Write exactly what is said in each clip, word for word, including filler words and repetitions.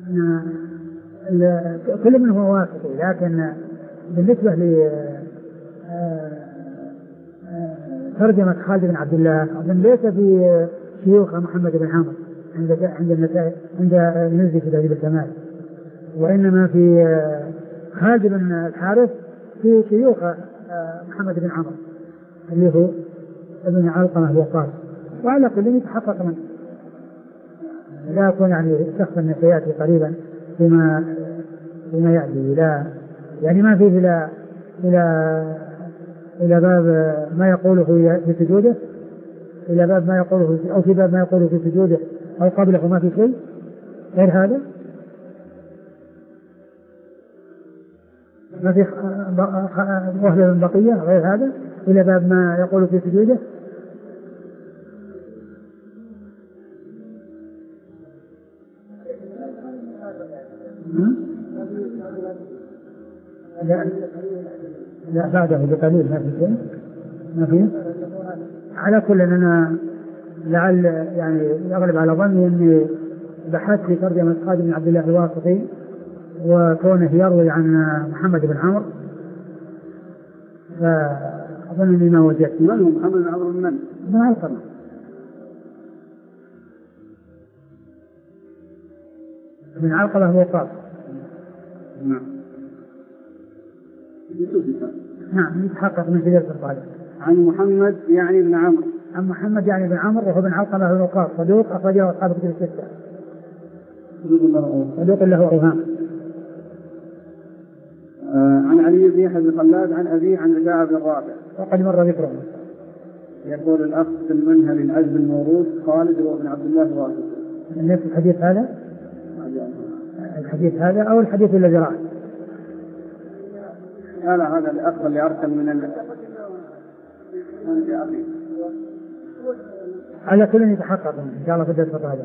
كل منهم هو واسطي، لكن بالنسبة ل ترجمة خالد بن عبد الله أظن ليس في شيوخ محمد بن عمرو عند عند النسائي عند المزي في تهذيب الكمال، وإنما في خالد بن الحارث في شيوخ محمد بن عمرو اللي هو ابن علقمة وقاص. وعلى كل يتحقق منه، لا يكون يعني شخص من سيأتي قريبا بما بما يأتي، لا يعني ما فيه إلى إلى إلى باب ما يقوله في سجوده، إلى باب ما يقوله أو في باب ما يقوله في سجوده أو قبله ما في شيء غير هذا، ما في وهلة من بقية غير هذا إلى باب ما يقوله في سجوده. لا لا بعده بقليل ما في شيء ما فيه. على كل أنا لعل يعني يغلب على ظني أني بحثت في ترجمة خالد بن عبد الله الواسطي وكونه يروي عن محمد بن عمرو، فأظن أني ما وجدت. من هو محمد بن عمرو؟ من من علقمة من علقمة وقاص. نعم نعم يتحقق من سيرة الصالح. عن محمد يعني بن عمرو عن محمد يعني بن عمرو وهو بن علقمة بن وقاص صدوق أخرجه أصحاب الكتب الستة. صدوق له أوهام. آه عن علي بن يحيى بن خلاد عن أبيه عن رفاعة بن رافع وقد مر ذكره. يقول الأخ في المنهل العزب الموروث خالد هو ابن عبد الله الواسطي. نفس الحديث هذا الحديث هذا أو الحديث الذي رأى؟ لا هذا الأخ اللي أرسل من ال... على كل يتحقق إن شاء الله في الدرس القادم.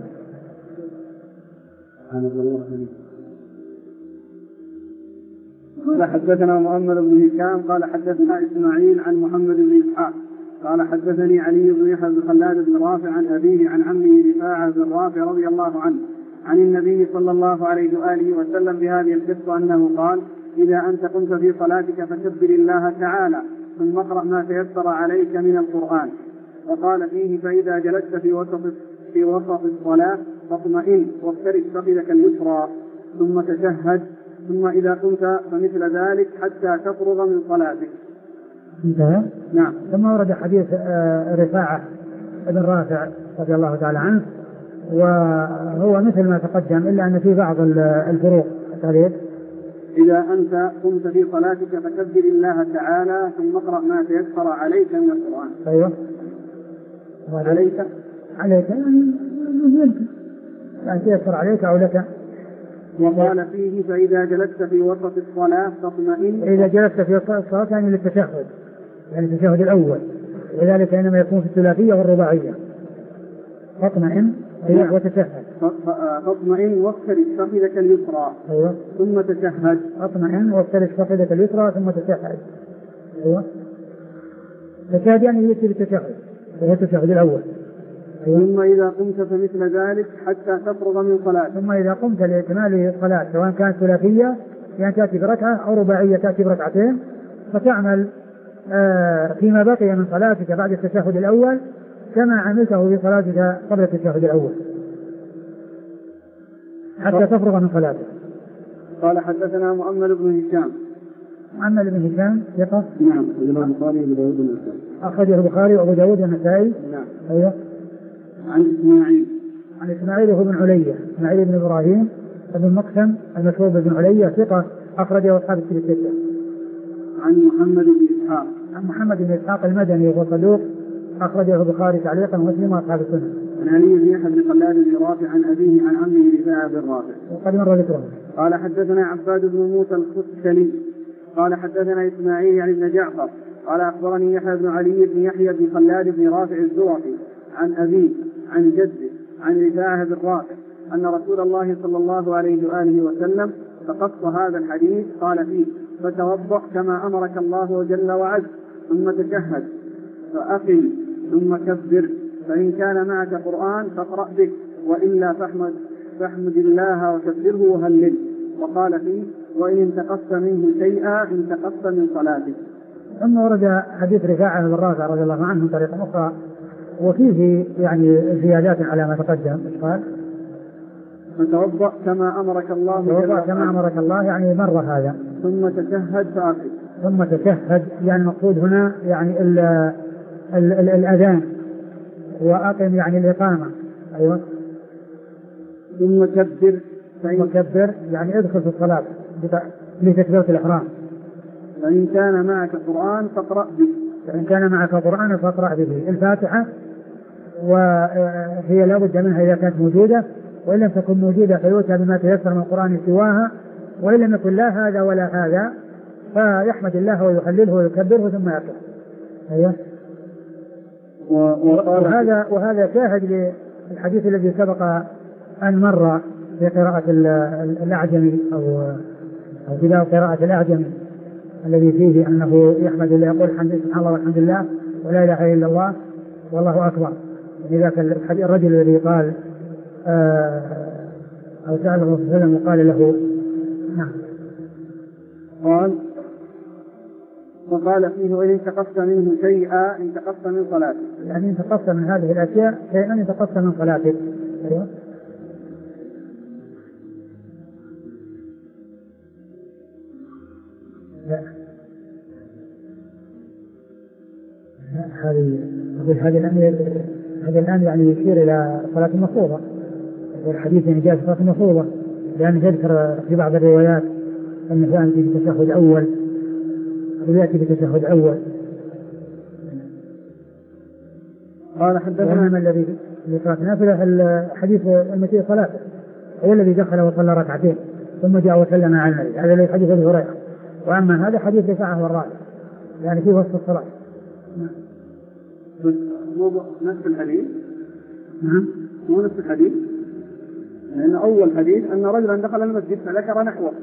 قال حدثنا مؤمل بن هشام قال حدثنا إسماعيل عن محمد بن إسحاق قال حدثني علي بن يحيى بن خلاد بن رافع عن أبيه عن عمه رفاعة بن رافع رضي الله عنه عن النبي صلى الله عليه وآله وسلم بهذه القصة أنه قال: إذا أنت قمت في صلاتك فكبر الله تعالى ثم اقرأ ما تيسر عليك من القرآن. وقال فيه: فإذا جلست في وسط في وسط الصلاة فاطمئن وافترش فخذك اليسرى ثم تشهد، ثم إذا قمت فمثل ذلك حتى تفرغ من صلاتك. انتهى. نعم. ثم ورد حديث رفاعة بن رافع رضي الله تعالى عنه، وهو مثل ما تقدم إلا أن في بعض الفروق. إذا أنت قمت في صلاتك فكبر الله تعالى ثم اقرأ ما تيسر عليك من القرآن. أيوة. عليك عليك يعني يعني تيسر عليك أو لك. وقال فيه: فإذا جلست في وسط الصلاة فاطمئن. إذا جلست في وسط الصلاة يعني للتشهد، يعني التشهد الأول، ولذلك إنما يكون في الثلاثية والرباعية. فاطمئن وتشهد. فاطمئن وافترش فخذك اليسرى. أيوة. ثم تشهد. فاطمئن وافترش فخذك اليسرى ثم تشهد. أيوة. تشهد يعني يأتي بالتشهد وهو التشهد الأول. أيوة. ثم إذا قمت فمثل ذلك حتى تفرغ من صلاة. ثم إذا قمت لإكمال الصلاة سواء كانت ثلاثية يعني تأتي بركعة أو رباعية تأتي بركعتين، فتعمل آه فيما بقي من صلاتك بعد التشهد الأول كما عملته في صلاتك قبل التشهد الأول حتى تفرغ من صلاتك. قال حدثنا مؤمل بن هشام. مؤمل بن هشام ثقة. نعم. البخاري وأبو داود والنسائي. أخرجه البخاري وأبو داود والنسائي. نعم. أيوه. عن إسماعيل. عن إسماعيل هو بن علية، إسماعيل بن إبراهيم بن مقسم المشهور بن علية ثقة أخرجه أصحاب الكتب الستة. عن محمد بن إسحاق. عن محمد بن إسحاق المدني وهو صدوق أخرجه البخاري تعليقا ومسلم وأصحاب السنة. عن علي بن يحيى بن خلاد بن رافع عن أبيه عن عمه رفاعة بن رافع وقد مر ذكره. قال حدثنا عباد بن موسى الخشلي قال حدثنا إسماعيل يعني بن جعفر قال أخبرني يحيى بن علي بن يحيى بن خلاد بن رافع الزرقي عن أبيه عن جده عن رفاعة بن رافع أن رسول الله صلى الله عليه وآله وسلم فقص هذا الحديث قال فيه: فتوضأ كما أمرك الله جل وعز ثم تشهد فأقم ثم كبر، فإن كان معك قرآن فاقرأ به وإلا فاحمد فاحمد الله وكبره وهلل. وقال فيه وإن انتقصت منه شيئا انتقصت من صلاتك. ثم ورد حديث رفاعة بن رافع رضي الله عنه من طريق أخرى وفيه يعني زيادات على ما تقدم. قال فتوضأ كما أمرك الله توضأ كما أمرك الله يعني مر هذا ثم تشهد فأقم. ثم تشهد يعني المقصود هنا يعني ال ال ال الأذان وأقم يعني الإقامة. أيوة. ثم كبر ثم كبر يعني ادخل في الصلاة لتكبيرة الإحرام. فإن كان معك قرآن فاقرأ به. فإن كان معك قرآن فاقرأ به الفاتحة وهي لا بد منها إذا كانت موجودة وإن لم تكن موجودة فيؤتى بما تيسر من القرآن سواها وإن لم يكن لا هذا ولا هذا فيحمد الله ويحلله ويكبره ثم يقرأ. أيوة. وهذا وهذا شاهد للحديث الذي سبق أن مر في قراءة الأعجمي أو أو في قراءة الأعجمي الذي فيه أنه يحمد الله يقول الحمد سبحان الله والحمد لله ولا إله إلا الله والله أكبر. يعني ذاك الرجل الذي قال أو سأله الرسول صلى الله عليه وسلم وقال له نعم قال وقال فيه وإن انتقصت منه شيئا انتقصت من صلاتك. يعني انتقصت من هذه الأشياء شيئا انتقصت من صلاتك. أيوة. لا هذه هذه الآن هذا الآن يعني يشير إلى صلاة المفروضة والحديث يعني جاء في صلاة المفروضة لأن يذكر في بعض الروايات أن يأتي بتشهد أول يأتي بتشهد أول. قال حدثنا من الذي صلاة نافلة الحديث المسيء صلاته هو الذي دخل وصلى ركعتين ثم جاء وسلم على النبي هذا الذي حديث أبي هريرة. وأما هذا حديث رفاعة والرابع يعني في وسط الصلاة. مو نفس الحديث. نعم مو نفس الحديث لأن أول حديث أن رجلا دخل المسجد فذكر نحوه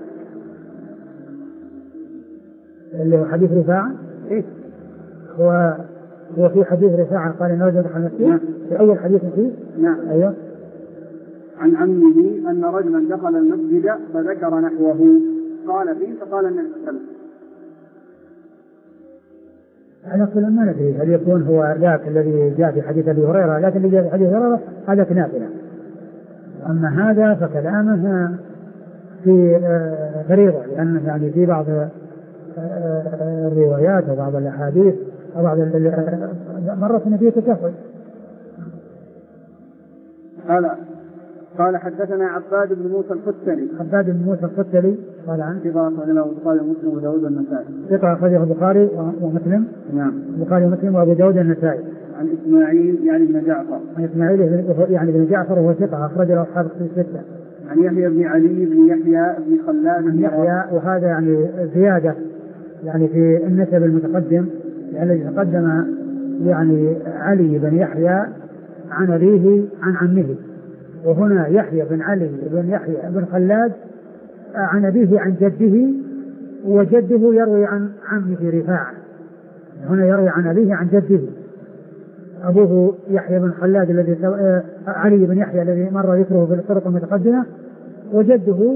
اللي هو حديث رفاعة. إيه هو هو في حديث رفاعة قال إن رجلا دخل المسجد. نعم. في أول حديث فيه. نعم. أيوه. عن عمه أن رجلا دخل المسجد فذكر نحوه قال فيه فقال النبي صلى الله عليه وسلم. على كل ما ندري هل يكون هو ذاك الذي جاء في حديث أبي هريرة لكن اللي جاء في حديث هريرة هذا نافلة. أما هذا فكلامه في فريضة لأنه يعني في بعض الروايات وبعض الأحاديث وبعض مرة النبي تشهد. قال قال حدثنا عباد بن موسى الفتلي. عباد بن موسى الفتلي قال عن ثقة أخرجه البخاري ومسلم وأبو داود والنسائي. ثقة أخرجه البخاري ومسلم. نعم. البخاري ومسلم وأبو داود والنسائي. عن إسماعيل يعني بن جعفر. عن إسماعيل يعني بن جعفر وهو ثقة أخرج له أصحاب الستة. عن يحيى بن علي بن يحيى بن خلاد بن يحيى وهذا يعني زيادة يعني في النسب المتقدم لأن الذي تقدم يعني علي بن يحيى عن أبيه عن عمه وهنا يحيى بن علي بن يحيى بن خلاد عن أبيه عن جده وجده يروي عن عمه رفاعة. هنا يروي عن أبيه عن جده أبوه يحيى بن خلاد الذي علي بن يحيى الذي مر ذكره في الطرق المتقدمة وجده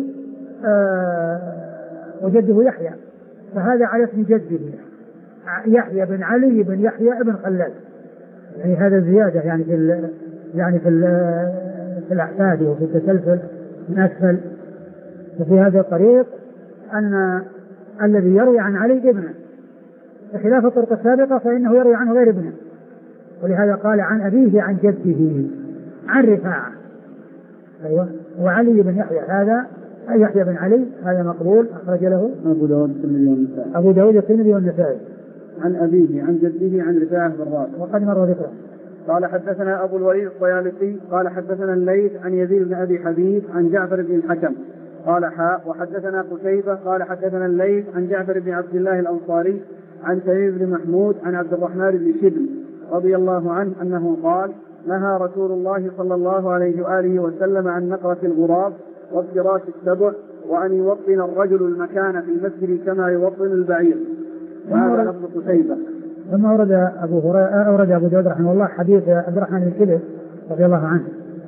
آه وجده يحيى فهذا على اسم جده يحيى بن علي بن يحيى بن خلاد. يعني هذا زيادة يعني في ال يعني في ال في الأحفاد وفي التسلسل من أسفل. وفي هذا الطريق أن الذي يروي عن علي ابنه بخلاف الطرق السابقة فإنه يروي عنه غير ابنه ولهذا قال عن أبيه عن جده عن رفاعة. أيوة. وعلي بن يحيى هذا يحيى بن علي هذا مقبول أخرج له أبو داود الترمذي والنسائي. أبو داود الترمذي والنسائي. عن أبيه عن جده عن رفاعة بن رافع وقد مر ذكره. قال حدثنا أبو الوليد الطيالسي قال حدثنا الليث عن يزيد بن أبي حبيب عن جعفر بن الحكم قال حاء وحدثنا قتيبة قال حدثنا الليث عن جعفر بن عبد الله الأنصاري عن تميم بن محمود عن عبد الرحمن بن شبل رضي الله عنه أنه قال نهى رسول الله صلى الله عليه وآله وسلم عن نقرة الغراب وافتراش السبع وأن يوطن الرجل المكان في المسجد كما يوطن البعير. وهذا لفظ قتيبة. ثم أورد أبو هريرة أورد أبو داود رحمه الله حديث عبد الرحمن بن شبل رضي الله عنه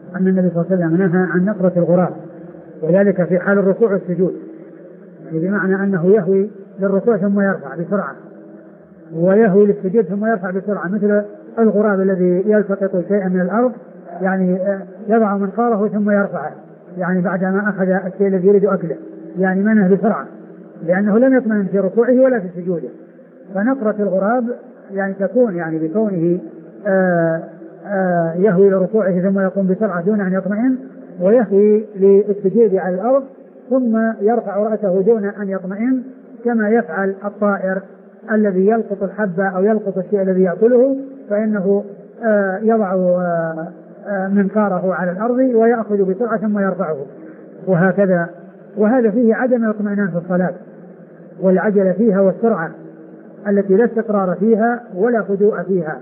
أن النبي صلى الله عليه وسلم نهى عن نقرة الغراب، وذلك في حال الركوع والسجود، بمعنى أنه يهوي للركوع ثم يرفع بسرعة، ويهوي للسجود ثم يرفع بسرعة، مثل الغراب الذي يلتقط شيئا من الأرض يعني يضع منقاره ثم يرفعه، يعني بعدما أخذ الشيء الذي يريد أكله، يعني منه بسرعة لأنه لم يطمئن في ركوعه ولا في سجوده. فنقرة الغراب يعني تكون يعني بكونه آآ آآ يهوي لركوعه ثم يقوم بسرعة دون أن يطمئن، ويهوي للسجود على الأرض ثم يرفع رأسه دون أن يطمئن، كما يفعل الطائر الذي يلقط الحبة أو يلقط الشيء الذي يأكله، فإنه يضع منقاره على الأرض ويأخذ بسرعة ثم يرفعه، وهكذا. وهذا فيه عدم الاطمئنان في الصلاة، والعجلة فيها والسرعة التي لا استقرار فيها ولا هدوء فيها.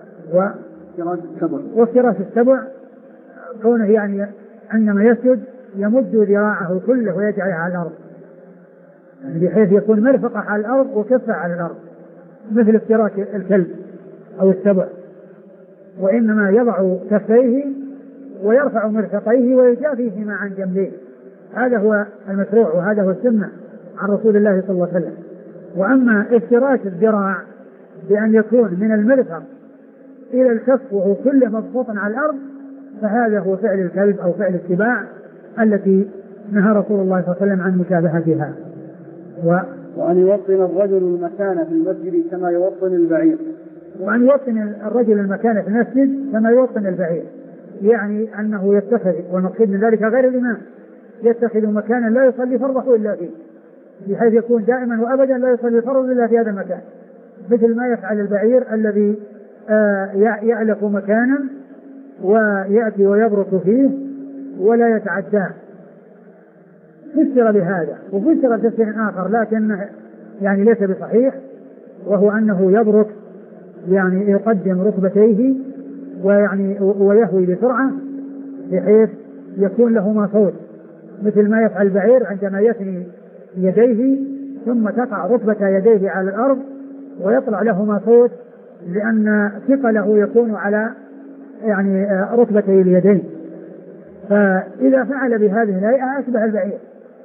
وافتراس السبع كونه يعني عندما يسجد يمد ذراعه كله ويجعلها على الأرض، يعني بحيث يكون مرفقة على الأرض وكفة على الأرض، مثل افتراس الكلب أو السبع. وإنما يضع كفيه ويرفع مرفقيه ويجافيهما عن جنبيه، هذا هو المشروع وهذا هو السنة عن رسول الله صلى الله عليه وسلم. وأما افتراس الذراع بأن يكون من المرفق إلى الكف وهو كله مبسوط على الأرض، فهذا هو فعل الكلب أو فعل السباع التي نهى رسول الله صلى الله عليه وسلم عن مشابهتها. و... وأن يوطن الرجل المكان في المسجد كما يوطن البعير. وأن يوطن الرجل المكان في المسجد كما يوطن البعير، يعني أنه يتخذ، والمقصود من ذلك غير الإمام، يتخذ مكانا لا يصلي فرضه إلا فيه، بحيث يكون دائما وأبدا لا يصلي فرض إلا في هذا المكان، مثل ما يفعل البعير الذي آه يألف مكانا ويأتي ويبرك فيه ولا يتعداه. فسر بهذا، وفسر تفسير آخر لكن يعني ليس بصحيح، وهو أنه يبرك يعني يقدم ركبتيه ويعني ويهوي بسرعة بحيث يكون لهما صوت، مثل ما يفعل البعير عندما يثني يديه ثم تقع ركبة يديه على الأرض ويطلع لهما صوت، لأن ثقله يكون على يعني ركبتي اليدين. فإذا فعل بهذه الهيئة أشبه البعير،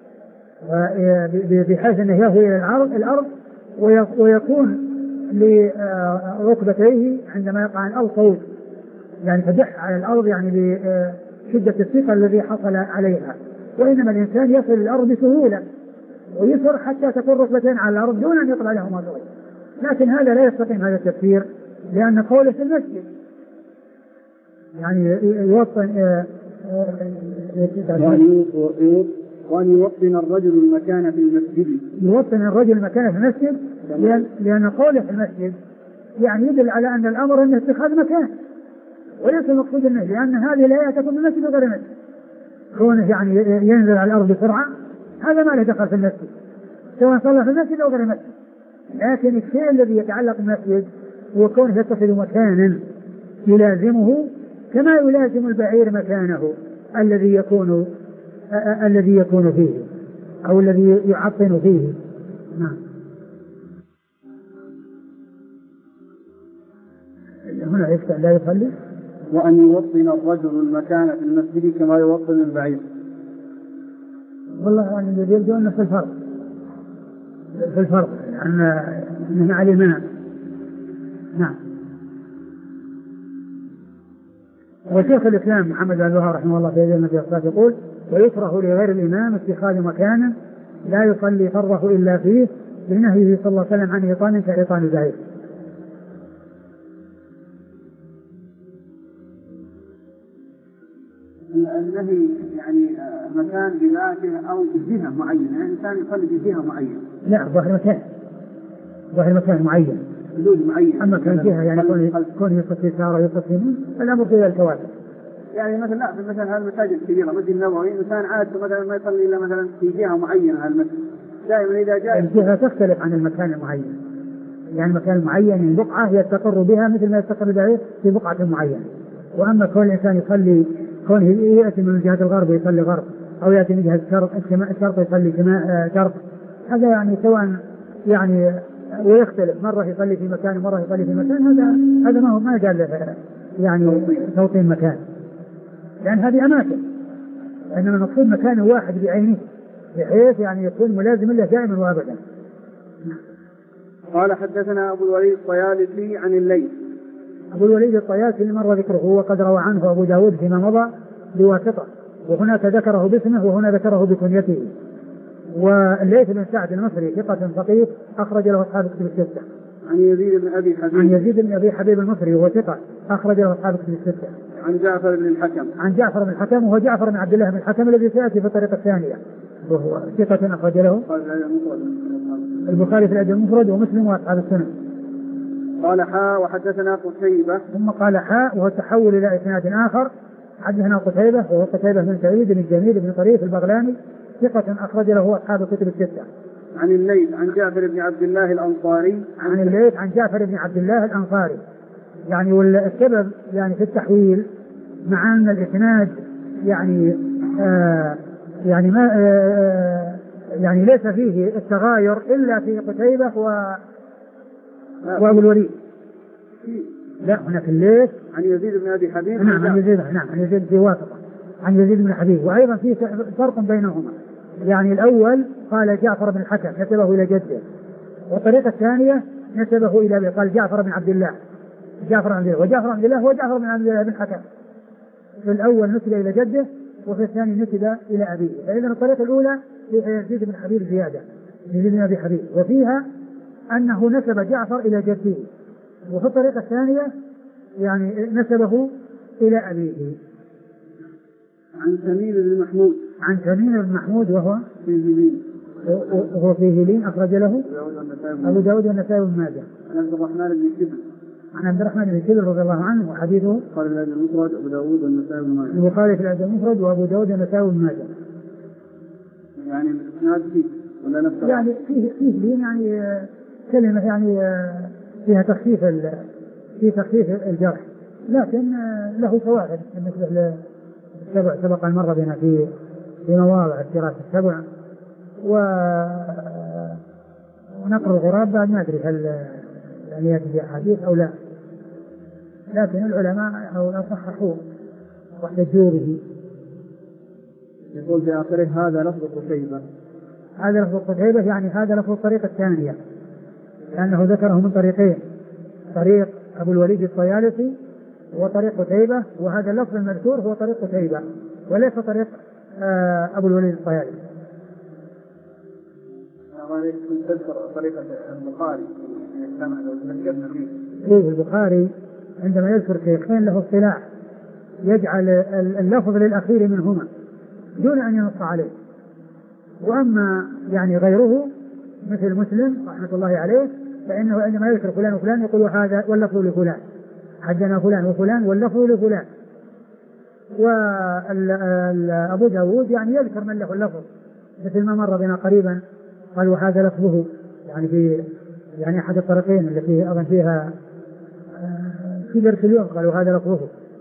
بحيث أنه يهوي إلى الأرض ويكون لركبتيه عندما يقع الأرض صوت، يعني تدح على الأرض يعني بشدة الثقل الذي حصل عليها. وإنما الإنسان يصل الأرض بسهولة ويسر حتى تكون ركبتين على الأرض دون أن يطلع لهما صوت، لكن هذا لا يستقيم هذا التفسير، لأن قوله في المسجد يعني يوطن وأن يوطن الرجل المكان في المسجد، يوطن الرجل المكان في المسجد، لأن, لأن قوله في المسجد يعني يدل على أن الأمر أنه اتخاذ مكان وليس المقصود النهي، لأن هذه الآية تكون في المسجد وغير المسجد، كونه يعني ينزل على الأرض بسرعة هذا ما له دخل في المسجد سواء صلى في المسجد أو غير المسجد. لكن الشيء الذي يتعلق بالمسجد هو كونه يتخذ مكانا يلازمه كما يلازم البعير مكانه الذي يكون آه الذي يكون فيه أو الذي يعطن فيه. نعم. هنا يفتح لا يصلي. وأن يوطن الرجل المكان في المسجد كما يوطن البعير. والله يعني يبدو أنه في الفرق في الفرق أن من علمنا. نعم. وشيخ الإسلام محمد بن الوهاب رحمه الله في هذه المسألة يقول: ويكره لغير الإمام اتخاذ مكانا لا يصلي فرضه إلا فيه، لنهيه صلى الله عليه وسلم عن إيطان كإيطان البعير. النهي يعني مكان بذاته أو بجهة معينة، يعني الإنسان يصلي بجهة معينة. لا، ظاهر مكان ظاهر مكان معين حدود معين. أما كان جهة يعني كون يصف يسار ويصف يمين فالأمر في الكواتب. يعني مثلا لا مثلا هالمساجد الكبيرة مسجد النبوي إنسان عادة مثلا ما يصلي إلا مثلا في جهة معينة هالمسجد، دائما إذا جاء الجهة تختلف عن المكان المعين، يعني المكان المعين من بقعة يستقر بها مثل ما يستقر البعير في بقعة معينة. وأما كون الإنسان يصلي كونه يأتي من جهة الغرب يصلي غرب أو يأتي من جهة الشرق الشرق يصلي شرق، هذا يعني سواء يعني ويختلف، مرة يصلي في مكان ومرة يصلي في مكان، هذا هذا ما هو ما قال له يعني توطين مكان. لأن هذه أماكن، إنما المقصود مكان واحد بعينه بحيث يعني يكون ملازم له دائما وأبدا. قال حدثنا أبو الوليد الطيالسي عن الليث. أبو الوليد الطيالسي مر ذكره وقد روى عنه أبو داود فيما مضى بواسطة، وهناك ذكره باسمه وهنا ذكره بكنيته. والليث بن سعد المصري ثقة فقيه أخرج له أصحاب كتب الستة. عن يزيد بن أبي حبيب. عن يزيد بن أبي حبيب المصري وهو ثقة أخرج له أصحاب كتب الستة. عن جعفر بن الحكم. عن جعفر بن الحكم وهو جعفر بن عبد الله بن الحكم الذي سيأتي في الطريقة الثانية، وهو ثقة أخرج له البخاري في الأدب المفرد ومسلم وأصحاب السنن. قال حاء وحدثنا قتيبة. ثم قال حاء وهو التحول إلى إسناد آخر. حدثنا قتيبة وهو قتيبة بن سعيد بن الجميل بن طريف البغلاني ثقة أخرج له أصحاب الكتب الستة. عن الليث عن جعفر بن عبد الله الأنصاري. عن الليث عن جعفر بن عبد الله الأنصاري. يعني والسبب يعني في التحويل مع أن الإسناد يعني آه يعني ما آه يعني ليس فيه التغاير إلا في قتيبة و وأبو الوليد. لا هنا في الليث عن يزيد بن أبي حبيب. نعم عن يزيد نعم عن يزيد في واسطة عن يزيد بن حبيب، وأيضا في فرق بينهما. يعني الأول قال جعفر بن الحكم نسبه إلى جده، والطريقة الثانية نسبه إلى قال جعفر بن عبد الله جعفر بن عبد الله وجعفر بن عبد الله هو جعفر بن عبد الله بن الحكم. في الأول نسب إلى جده وفي الثاني نسب إلى أبيه. فإذا الطريقة الأولى يزيد بن حبيب زيادة يزيد بن أبي حبيب، وفيها أنه نسب جعفر إلى جده، وفي الطريقة الثانية يعني نسبه إلى أبيه. عن تميم بن محمود. عن تميم بن محمود وهو في هلين وهو في هلين أخرج له أبو داود والنسائي وابن ماجه. عن عبد الرحمن بن شبل. عن عبد الرحمن بن شبل رضي الله عنه وحديثه قال في الأدب المفرد أبو داود والنسائي وابن ماجه. البخاري في الأدب المفرد وأبو داود والنسائي وابن ماجه. يعني الإسناد فيه ولا نفسه؟ يعني فيه فيه لين يعني كلمة يعني فيها تخفيف في تخفيف الجرح، لكن له فوائد بالنسبة للسبع سبق أن مر بنا في في مواضع الدراسة السبع. و ونقر الغراب بعد ما أدري هل يعني يأتي أحاديث أو لا، لكن العلماء أو صححوه واحتجوا به. يقول في آخره هذا لفظ قتيبة. هذا لفظ قتيبة يعني هذا لفظ الطريقة الثانية، لأنه ذكره من طريقين، طريق أبو الوليد الطيالسي وطريق قتيبة، وهذا اللفظ المذكور هو طريق قتيبة وليس طريق أبو الوليد الطيالسي. كنت تذكر طريقة البخاري في البخاري عندما يذكر شيخين له اصطلاح يجعل اللفظ للأخير منهما دون أن ينص عليه، وأما يعني غيره مثل مسلم رحمة الله عليه فإنه عندما يذكر فلان وفلان يقول هذا واللفظ لفلان، حدنا فلان وفلان واللفظ لفلان. وأبو داود يعني يذكر من له اللفظ مثل ما مر بنا قريبا قال وهذا لفظه، يعني في يعني أحد الطريقين التي أظن فيها في درس اليوم قال وهذا لفظه،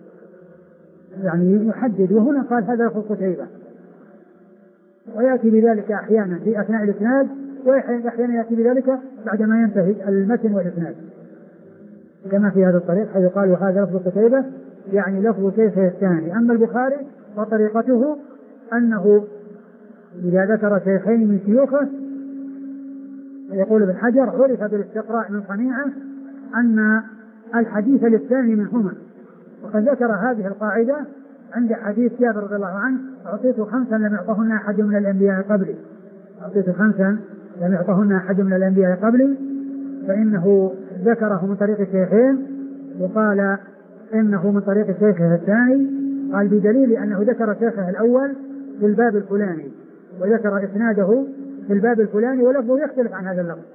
يعني يحدد، وهنا قال هذا لفظ قتيبة. ويأتي بذلك أحيانا في أثناء الإسناد وأحيانا يأتي بذلك بعدما ينتهي المتن والإسناد، كما في هذا الطريق حيث قال وهذا لفظ قتيبة يعني لفظ شيخه الثاني. أما البخاري فطريقته أنه إذا ذكر شيخين من شيوخه يقول ابن حجر عرف بالاستقراء من صنيعه أن الحديث للثاني منهما، وقد ذكر هذه القاعدة عند حديث جابر رضي الله عنه أعطيت خمسا لم يعطهن أحد من الأنبياء قبلي أعطيت خمسا لم يعطهن أحد من الأنبياء قبلي فإنه ذكره من طريق الشيخين وقال إنه من طريق شيخه الثاني، قال بدليل أنه ذكر شيخه الأول في الباب الفلاني وذكر إسناده في الباب الفلاني ولفظه يختلف عن هذا اللفظ.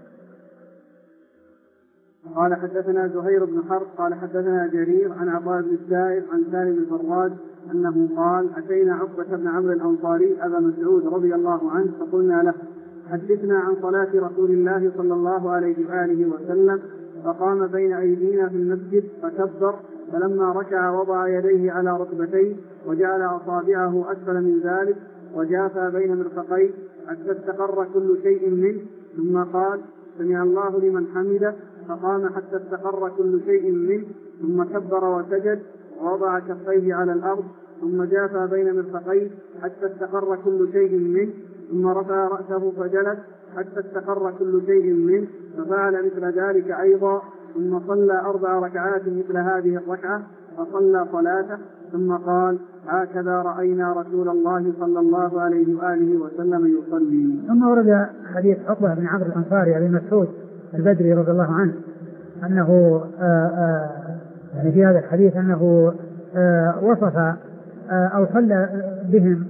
قال حدثنا زهير بن حرب قال حدثنا جرير عن عطاء بن السائب عن سالم الفراج أنه قال أتينا عقبة بن عمرو الأنصاري أبا مسعود رضي الله عنه فقلنا له حدثنا عن صلاة رسول الله صلى الله عليه وآله وسلم، فقام بين أيدينا في المسجد فكبر، فلما ركع وضع يديه على ركبتيه وجعل أصابعه أسفل من ذلك وجافى بين مرفقيه حتى استقر كل شيء منه، ثم قال سمع الله لمن حمده، فقام حتى استقر كل شيء منه، ثم كبر وسجد ووضع كفيه على الأرض ثم جاث بين مرفقيه حتى استقر كل شيء منه، ثم رفع رأسه فجلس حتى استقر كل شيء منه، ففعل مثل ذلك أيضا، ثم صلى أربع ركعات مثل هذه الركعة، فصلى صلاته، ثم قال: هكذا رأينا رسول الله صلى الله عليه وآله وسلم يصلي. ثم ورد حديث عقبة بن عمرو الأنصاري أبي مسعود البدري رضي الله عنه أنه آآ آآ يعني في هذا الحديث أنه وصف أو صلى بهم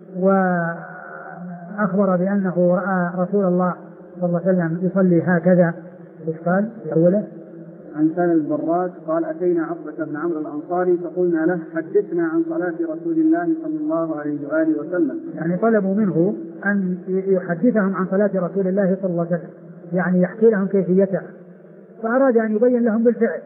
وأخبر بأنه رأى رسول الله صلى الله عليه وسلم يصلي هكذا. إيش قال في أوله؟ عن سالم البراد قال: أتينا عقبة بن عمرو الأنصاري فقلنا له: حدثنا عن صلاة رسول الله صلى الله عليه وآله وسلم. يعني طلبوا منه أن يحدثهم عن صلاة رسول الله صلى الله عليه وسلم، يعني يحكي لهم كيفيتها، فأراد أن يبين لهم بالفعل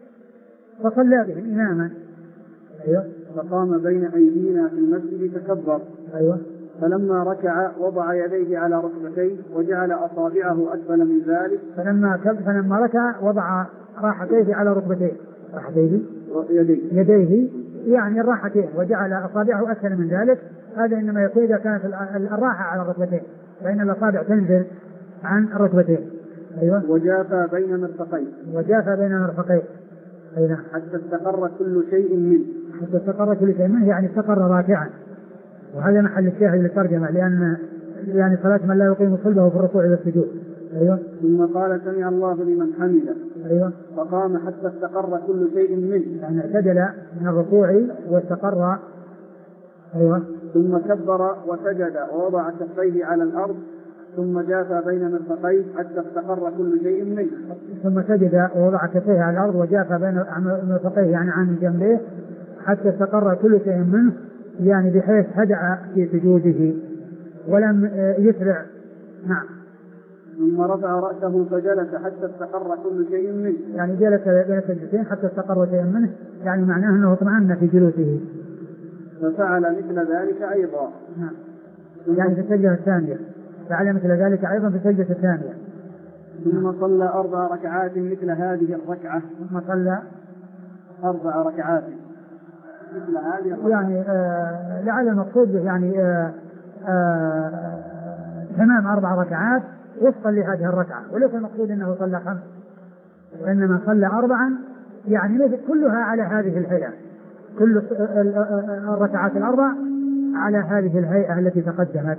فصلى بهم إماما. أيوة. فقام بين أيدينا في المسجد فكبر. أيوة. فلما ركع وضع يديه على ركبتيه وجعل أصابعه أسفل من ذلك. فلما فلما ركع وضع راحتيه على ركبتيه، راحتيه يديه. يديه يعني الراحتين، وجعل أصابعه أسفل من ذلك. هذا إنما يكون إذا كانت الراحة على الركبتين، فإن الأصابع تنزل عن الركبتين. أيوة. وجاف بين مرفقيه. وجاف بين مرفقيه. أيوة. حتى استقر كل شيء منه. حتى استقر كل شيء منه يعني استقر راكعا، وهذا محل الشاهد للترجمة، لأن يعني صلاة من لا يقيم صلبه في الركوع والسجود. أيوة. ثم قال: سمع الله لمن حمده. أيوة. فقام حتى استقر كل شيء منه، يعني اعتدل من الركوع واستقر. أيوة. ثم كبر وسجد ووضع كفيه على الأرض، ثم جاث بين مرفقيه حتى استقر كل شيء منه. ثم سجد ووضع كفيه على الأرض وجاث بين مرفقيه يعني عن جنبيه حتى استقر كل شيء منه، يعني بحيث هدأ في سجوده ولم يسرع. نعم. ثم رفع رأسه فجلس حتى استقر كل شيء منه، يعني جلس بين السجدتين حتى استقر شيء منه، يعني معناه أنه اطمأن في جلوسه. ففعل مثل ذلك أيضا. نعم. يعني في السجدة الثانية فعل مثل ذلك أيضا في السجدة الثانية. ثم صلى أربع ركعات مثل هذه الركعة. ثم صلى أربع ركعات مثل هذه الركعة. يعني آه لعل المقصود يعني آه آه تمام أربع ركعات وفقا لهذه الركعة، وليس المقصود أنه صلى خمس، وإنما صلى أربعا يعني مثل كلها على هذه الهيئة، كل الركعات الأربع على هذه الهيئة التي تقدمت.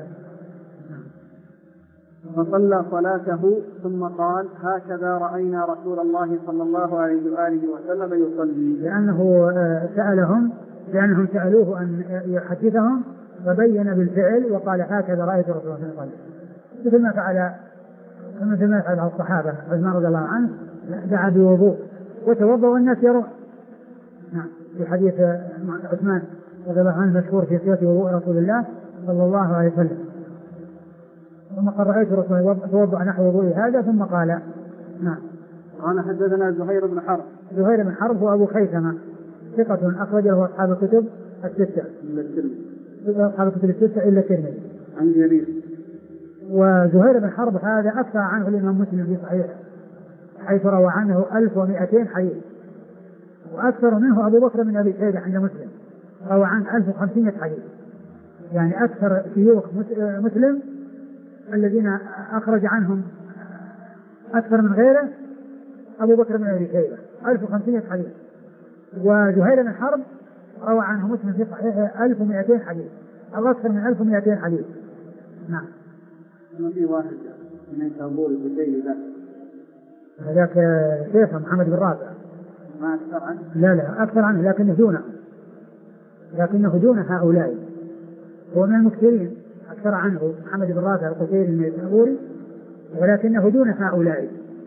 فصلى صلاته ثم قال: هكذا رأينا رسول الله صلى الله عليه وآله وسلم يصلي. لأنه سألهم لأنهم سألوه أن يحدثهم فبين بالفعل وقال: هكذا رأيت رسول الله صلى الله عليه وسلم، مثل ما فعل مثل ما فعل الصحابة عثمان رضي الله عنه، دعا بوضوء وتوضأ والناس يرون. نعم. في حديث عثمان رضي الله عنه مشهور في صفة وضوء رسول الله صلى الله عليه وسلم، ثم قال: رأيت رسول الله توضأ نحو وضوء هذا، ثم قال. نعم. قال: حدثنا زهير بن حرب. زهير بن حرب هو أبو خيثمة ثقة أخرجه أصحاب الكتب الستة إلا الترمذي. أصحاب الكتب الستة إلا الترمذي. عن جرير. وزهير بن حرب هذا أكثر عنه الإمام مسلم في صحيحه، حيث روى عنه ألف ومائتين حديث، وأكثر منه أبو بكر من أبي شيبة عند مسلم روى عنه ألف وخمسمائة حديث. يعني أكثر شيوخ مسلم الذين أخرج عنهم أكثر من غيره أبو بكر من أبي شيبة ألف وخمسمائة حديث، وزهير بن حرب روى عنه مسلم في صحيحه ألف ومائتين حديث أو أكثر من ألف ومائتين حديث. نعم. ما في واحد من يقول بشيء ذا هذاك شيخ محمد بن رافع ما أكثر عنه. لا لا أكثر عنه لكنه دونه لكنه دون هؤلاء، هو من المكثرين أكثر عنه محمد بن رافع القصيري النيسابوري، ولكنه دون هؤلاء.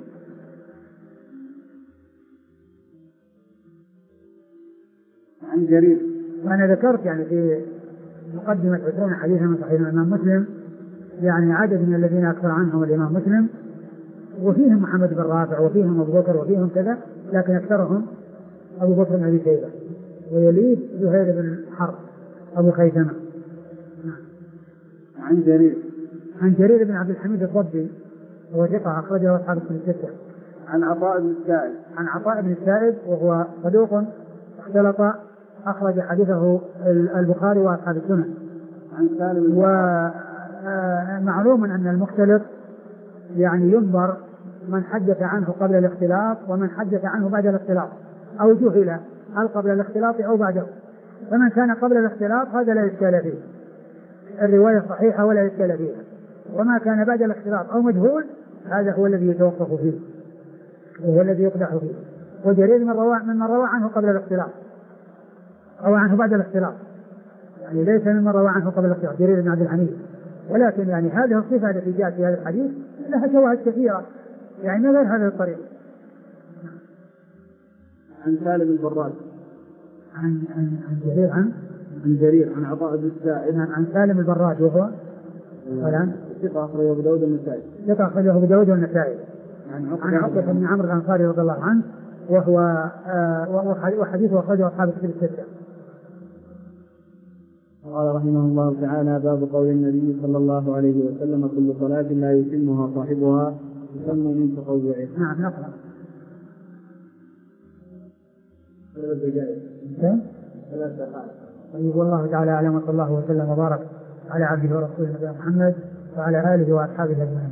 عن جرير. وأنا ذكرت يعني في مقدمة عشرين حديثا من صحيح الإمام مسلم يعني عدد من الذين أكثر عنهم الإمام مسلم، وفيهم محمد بن رافع وفيهم أبو بكر وفيهم كذا، لكن أكثرهم أبو بكر بن أبي شيبة، ويليه زهير بن حرب أبو خيثمة. عن جرير. عن جرير بن عبد الحميد الضبي وهو ثقة أخرجه أصحاب الكتب الستة. عن عطاء بن السائب. عن عطاء بن السائب وهو صدوق اختلط أخرج حديثه البخاري وأصحاب السنن. ومعلوم أن المختلط يعني ينظر من حدث عنه قبل الاختلاط ومن حدث عنه بعد الاختلاط، أو جهل هل قبل الاختلاط أو بعده. فمن كان قبل الاختلاط هذا لا إشكال فيه، الرواية صحيحة ولا إشكال فيها. وما كان بعد الاختلاط أو مجهول هذا هو الذي يتوقف فيه وهو الذي يقدح فيه. وجرير من روى من روى عنه قبل الاختلاط، روى عنه بعد الاختلاط، يعني ليس ممن روى عنه قبل الاختلاط جرير بن عبد الحميد. ولكن يعني هذه الصفة التي جاءت في هذا الحديث لها شواهد كثيرة يعني من غير هذه الطريقة. عن سالم البراد عن عن عن جرير عن عن جرير عن عطاء بن السائب عن سالم البراد وهو فلان ثقة أخرجه أبو داود والنسائي ثقة أخرجه أبو داود والنسائي عن عقبة بن عمرو الأنصاري رضي الله عنه وهو آه وحديثه أخرجه أصحاب الكتب الستة. قال رحمه الله تعالى: باب قول النبي صلى الله عليه وسلم: كل صلاة لا يتمها صاحبها يسمى من تطوعه. نعم نقرأ. طيب والله تعالى أعلم وصلى الله وسلم وبارك على عبده ورسوله نبينا محمد وعلى آله وأصحابه أجمعين.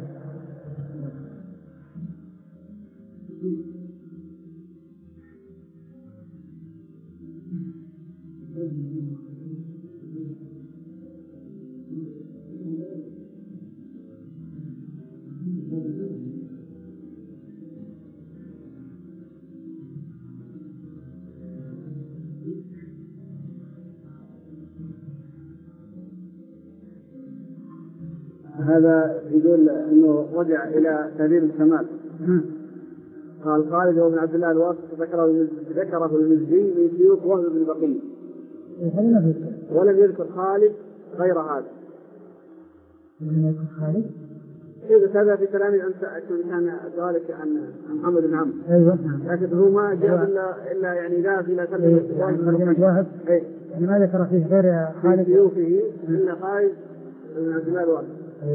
هذا يقول انه رجع الى تهذيب الكمال. قال خالد بن عبد الله الواسطي ذكره ذكره المزي من شيوخ وهب بن بقية ولم يذكر خالد غير هذا. لم يذكر خالد؟ إذا هذا في كلام عن كان ذلك عن محمد بن عمرو. أيوة. لكن هو ما جاب إلا إلا يعني ذهب إلى ترجمة واهب. يعني ما ذكر فيه غير خالد شيوخه إلا خالد بن عبد الله الواسطي.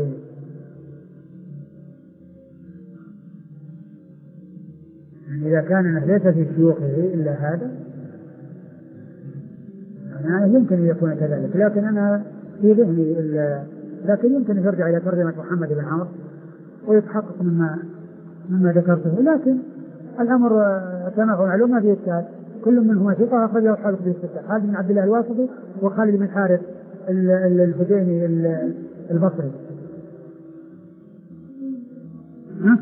إذا كان ليس في شيوخه إلا هذا يعني يمكن أن يكون كذلك، لكن أنا في ذهني لكن يمكن أن يرجع إلى ترجمة محمد بن عمرو ويتحقق مما مما ذكرته. لكن الأمر كما هو معلوم ما فيه إشكال، كل منهما ثقة أخرجه أصحاب الكتب الستة، خالد بن عبد الله الواسطي وخالد بن حارث الهجيمي البصري. ها؟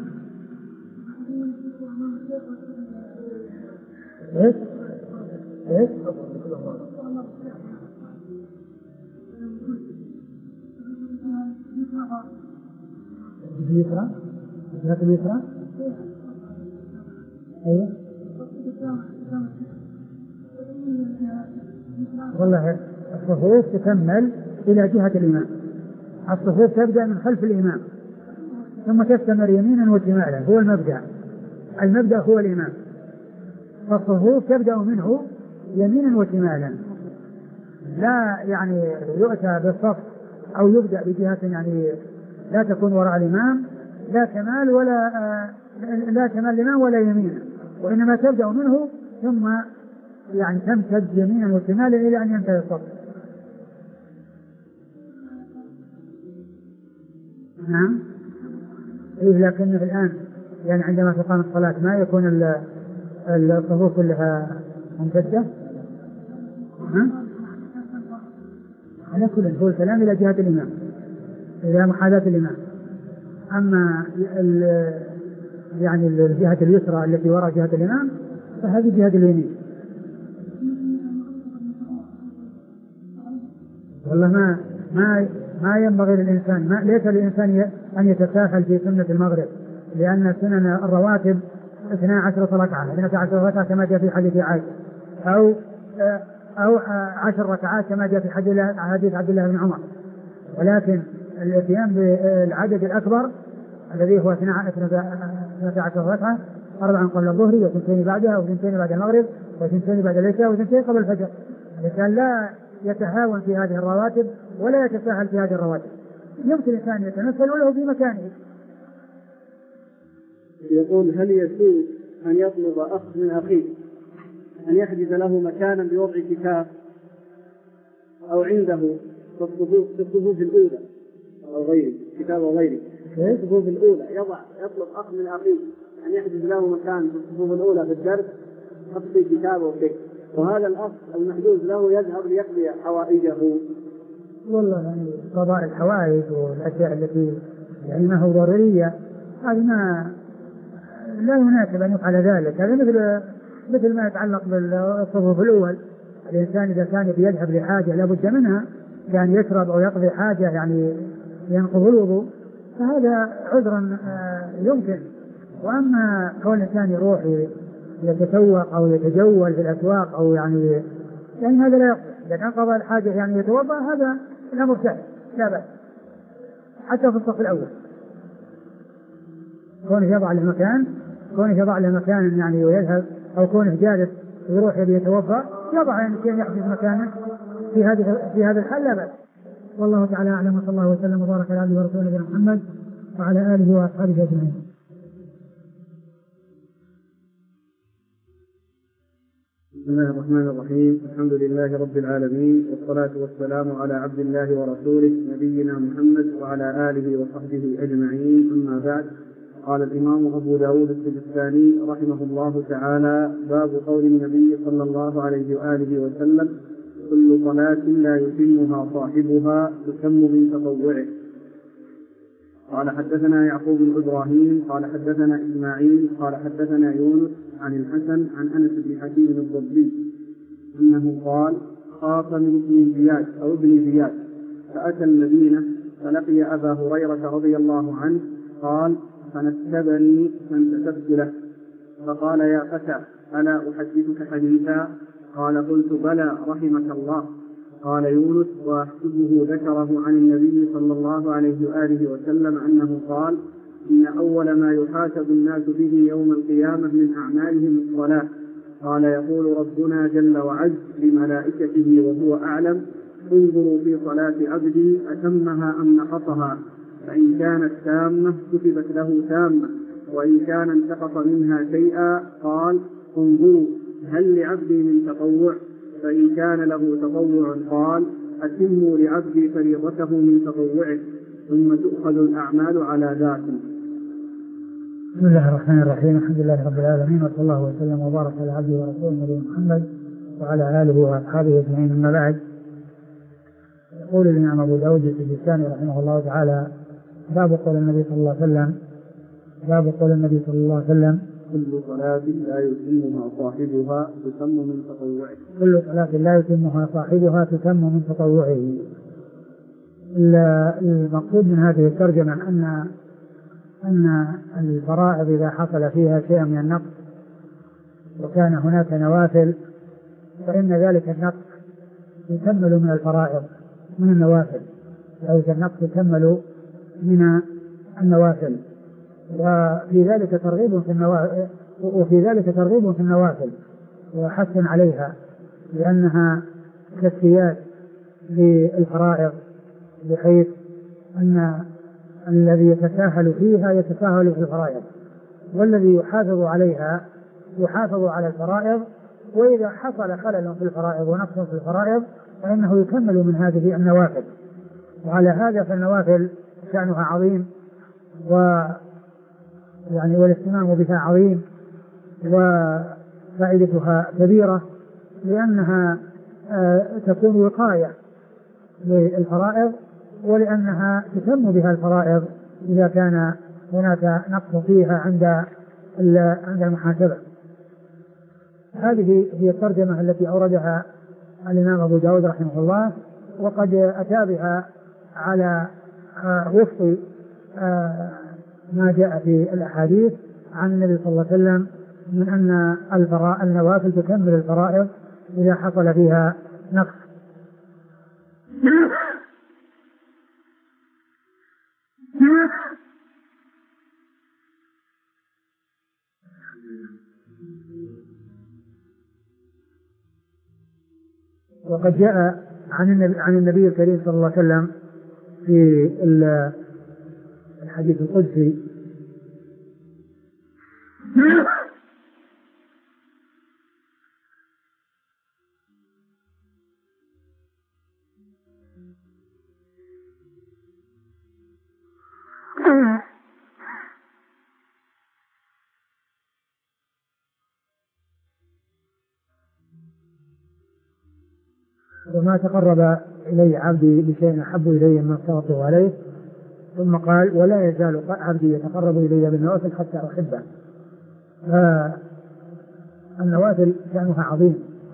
ايش؟ ايش؟ اليسرى؟ الجهة اليسرى؟ ايوه. والله الصفوف تكمل الى جهة الامام، الصفوف تبدأ من خلف الامام ثم تستمر يمينا وشمالا، هو المبدأ، المبدأ هو الامام، فالصفوف تبدأ منه يمينا وشمالا، لا يعني يؤتى بالصف أو يبدأ بجهة يعني لا تكون وراء الإمام لا كمال ولا آه لا كمال الإمام ولا يمينا، وإنما تبدأ منه ثم يعني تمتد يمينا وشمالا إلى أن ينتهي الصف. نعم. إيه لكن الآن يعني عندما تقام الصلاة ما يكون الصفوف كلها ممتدة. ها؟ على كل هو الكلام إلى جهة الإمام إلى محاذاة الإمام. أما يعني الجهة اليسرى التي وراء جهة الإمام فهذه جهة اليمين. والله ما ما ما ينبغي للإنسان، ما ليس للإنسان أن يتساهل في سنة المغرب، لأن سنن الرواتب اثنا عشر ركعة اثنا عشر ركعة كما جاء في حديث عائشة، أو أو عشر ركعات كما جاء في حديث عبد الله بن عمر. ولكن الاتيان بالعدد الأكبر الذي هو اثنا عشر ركعة، أربعا قبل الظهر وثنتين بعدها وثنتين بعد المغرب وثنتين بعد العشاء وثنتين قبل الفجر. الإنسان لا يتهاون في هذه الرواتب ولا يتساهل في هذه الرواتب، يمكن الإنسان يتنفل وله في مكانه. يقول: هل يجوز أن يطلب أخ من أخيه أن يحجز له مكانا بوضع كتاب أو عنده في الصفوف الأولى أو غيره كتاب أو غيره في الصفوف الأولى يضع يطلب أخ من أخيه أن يحجز له مكان في الصفوف الأولى في الدرس يحط فيه كتاب أو شيء، وهذا الأخ المحجوز له يذهب ليقضي حوائجه. والله يعني قضاء الحوائج والأشياء التي يعني ما هو ضرورية هذا ما لا يناسب أن يفعل ذلك. هذا مثل مثل ما يتعلق بالصفوف الأول، الإنسان إذا كان يذهب لحاجة لابد منها كان يشرب أو يقضي حاجة يعني ينقض الوضوء فهذا عذرا يمكن. وأما كون الإنسان يروح يتسوق أو يتجول في الأسواق أو يعني يعني هذا لا يقضي. إذا كان قضى الحاجة يعني يتوضأ هذا الأمر سهل لا بأس حتى في الصف الأول. كونه يضع له مكان كونه يضع له مكان يعني ويذهب أو كونه جالس ويروح يبي يتوضأ يضع يعني شيء يحجز مكانه في هذه في هذا الحال لا بأس. والله تعالى أعلم وصلى الله وسلم وبارك على عبده ورسوله نبينا محمد وعلى آله وأصحابه أجمعين. بسم الله الرحمن الرحيم. الحمد لله رب العالمين والصلاة والسلام على عبد الله ورسوله نبينا محمد وعلى آله وصحبه أجمعين. أما بعد، قال الإمام أبو داود السجستاني رحمه الله تعالى: باب قول النبي صلى الله عليه وآله وسلم: كل صلاة لا يتمها صاحبها تتم من تطوعه. قال حدثنا يعقوب بن إبراهيم قال حدثنا إسماعيل قال حدثنا يونس عن الحسن عن أنس بن حكيم الضبي أنه قال: خاف من ابن زياد أو ابن زياد فأتى المدينة فلقي أبا هريرة رضي الله عنه قال: فنسبني فانتسبت له فقال: يا فتى ألا أحدثك حديثا؟ قال: قلت: بلى رحمك الله. قال يونس: وأحسبه ذكره عن النبي صلى الله عليه وآله وسلم أنه قال: إن أول ما يحاسب الناس به يوم القيامة من أعمالهم الصلاة. قال: يقول ربنا جل وعز لملائكته وهو أعلم: انظروا في صلاة عبدي أتمها أم نقصها، فإن كانت تامة كتبت له تامة، وإن كان انتقص منها شيئا قال: انظروا هل لعبدي من تطوع، فإن كان له تطوع قال: أتموا لعبدي فريضته من تطوعه، ثم تؤخذ الأعمال على ذاته. بسم الله الرحمن الرحيم. الحمد لله رب العالمين وصلى الله وسلم وبارك على عبده ورسوله نبينا محمد وعلى آله وأصحابه أجمعين. أما بعد، يقول الإمام أبو داود السجستاني رحمه الله تعالى: باب قول النبي صلى الله عليه وسلم باب قول النبي صلى الله عليه وسلم كل صلاة لا يتمها صاحبها تتم من تطوعه. كل صلاة لا يتمها صاحبها تتم من تطوعه. المقصود من هذه الترجمة أن أن الفرائض إذا حصل فيها شيء من النقص وكان هناك نوافل فإن ذلك النقص يكمل من الفرائض من النوافل، ذلك النقص يكمل من النوافل، وفي ذلك ترغيب في النوافل وفي ذلك ترغيب في النوافل وحث عليها، لأنها تسهيات للفرائض، بحيث أن الذي يتساهل فيها يتساهل في الفرائض، والذي يحافظ عليها يحافظ على الفرائض، وإذا حصل خلل في الفرائض ونقص في الفرائض فإنه يكمل من هذه النوافل. وعلى هذا فالنوافل شأنها عظيم، و يعني والاهتمام بها عظيم، وفائدتها كبيرة، لأنها آه تكون وقاية للفرائض، ولأنها تتم بها الفرائض إذا كان هناك نقص فيها عند عند المحاسبة. هذه هي الترجمة التي أوردها الإمام أبو داود رحمه الله، وقد أتى بها على آه وفق آه ما جاء في الأحاديث عن النبي صلى الله عليه وسلم من أن النوافل تكمل الفرائض إذا حصل فيها نقص. وقد جاء عن النبي, عن النبي الكريم صلى الله عليه وسلم في الحديث القدسي: وما تقرب إلي عبدي بشيء أحب إلي مما افترضته عليه. ثم قال ولا يزال عبدي يتقرب إلي بالنوافل حتى أحبه. فالنوافل شأنها عظيم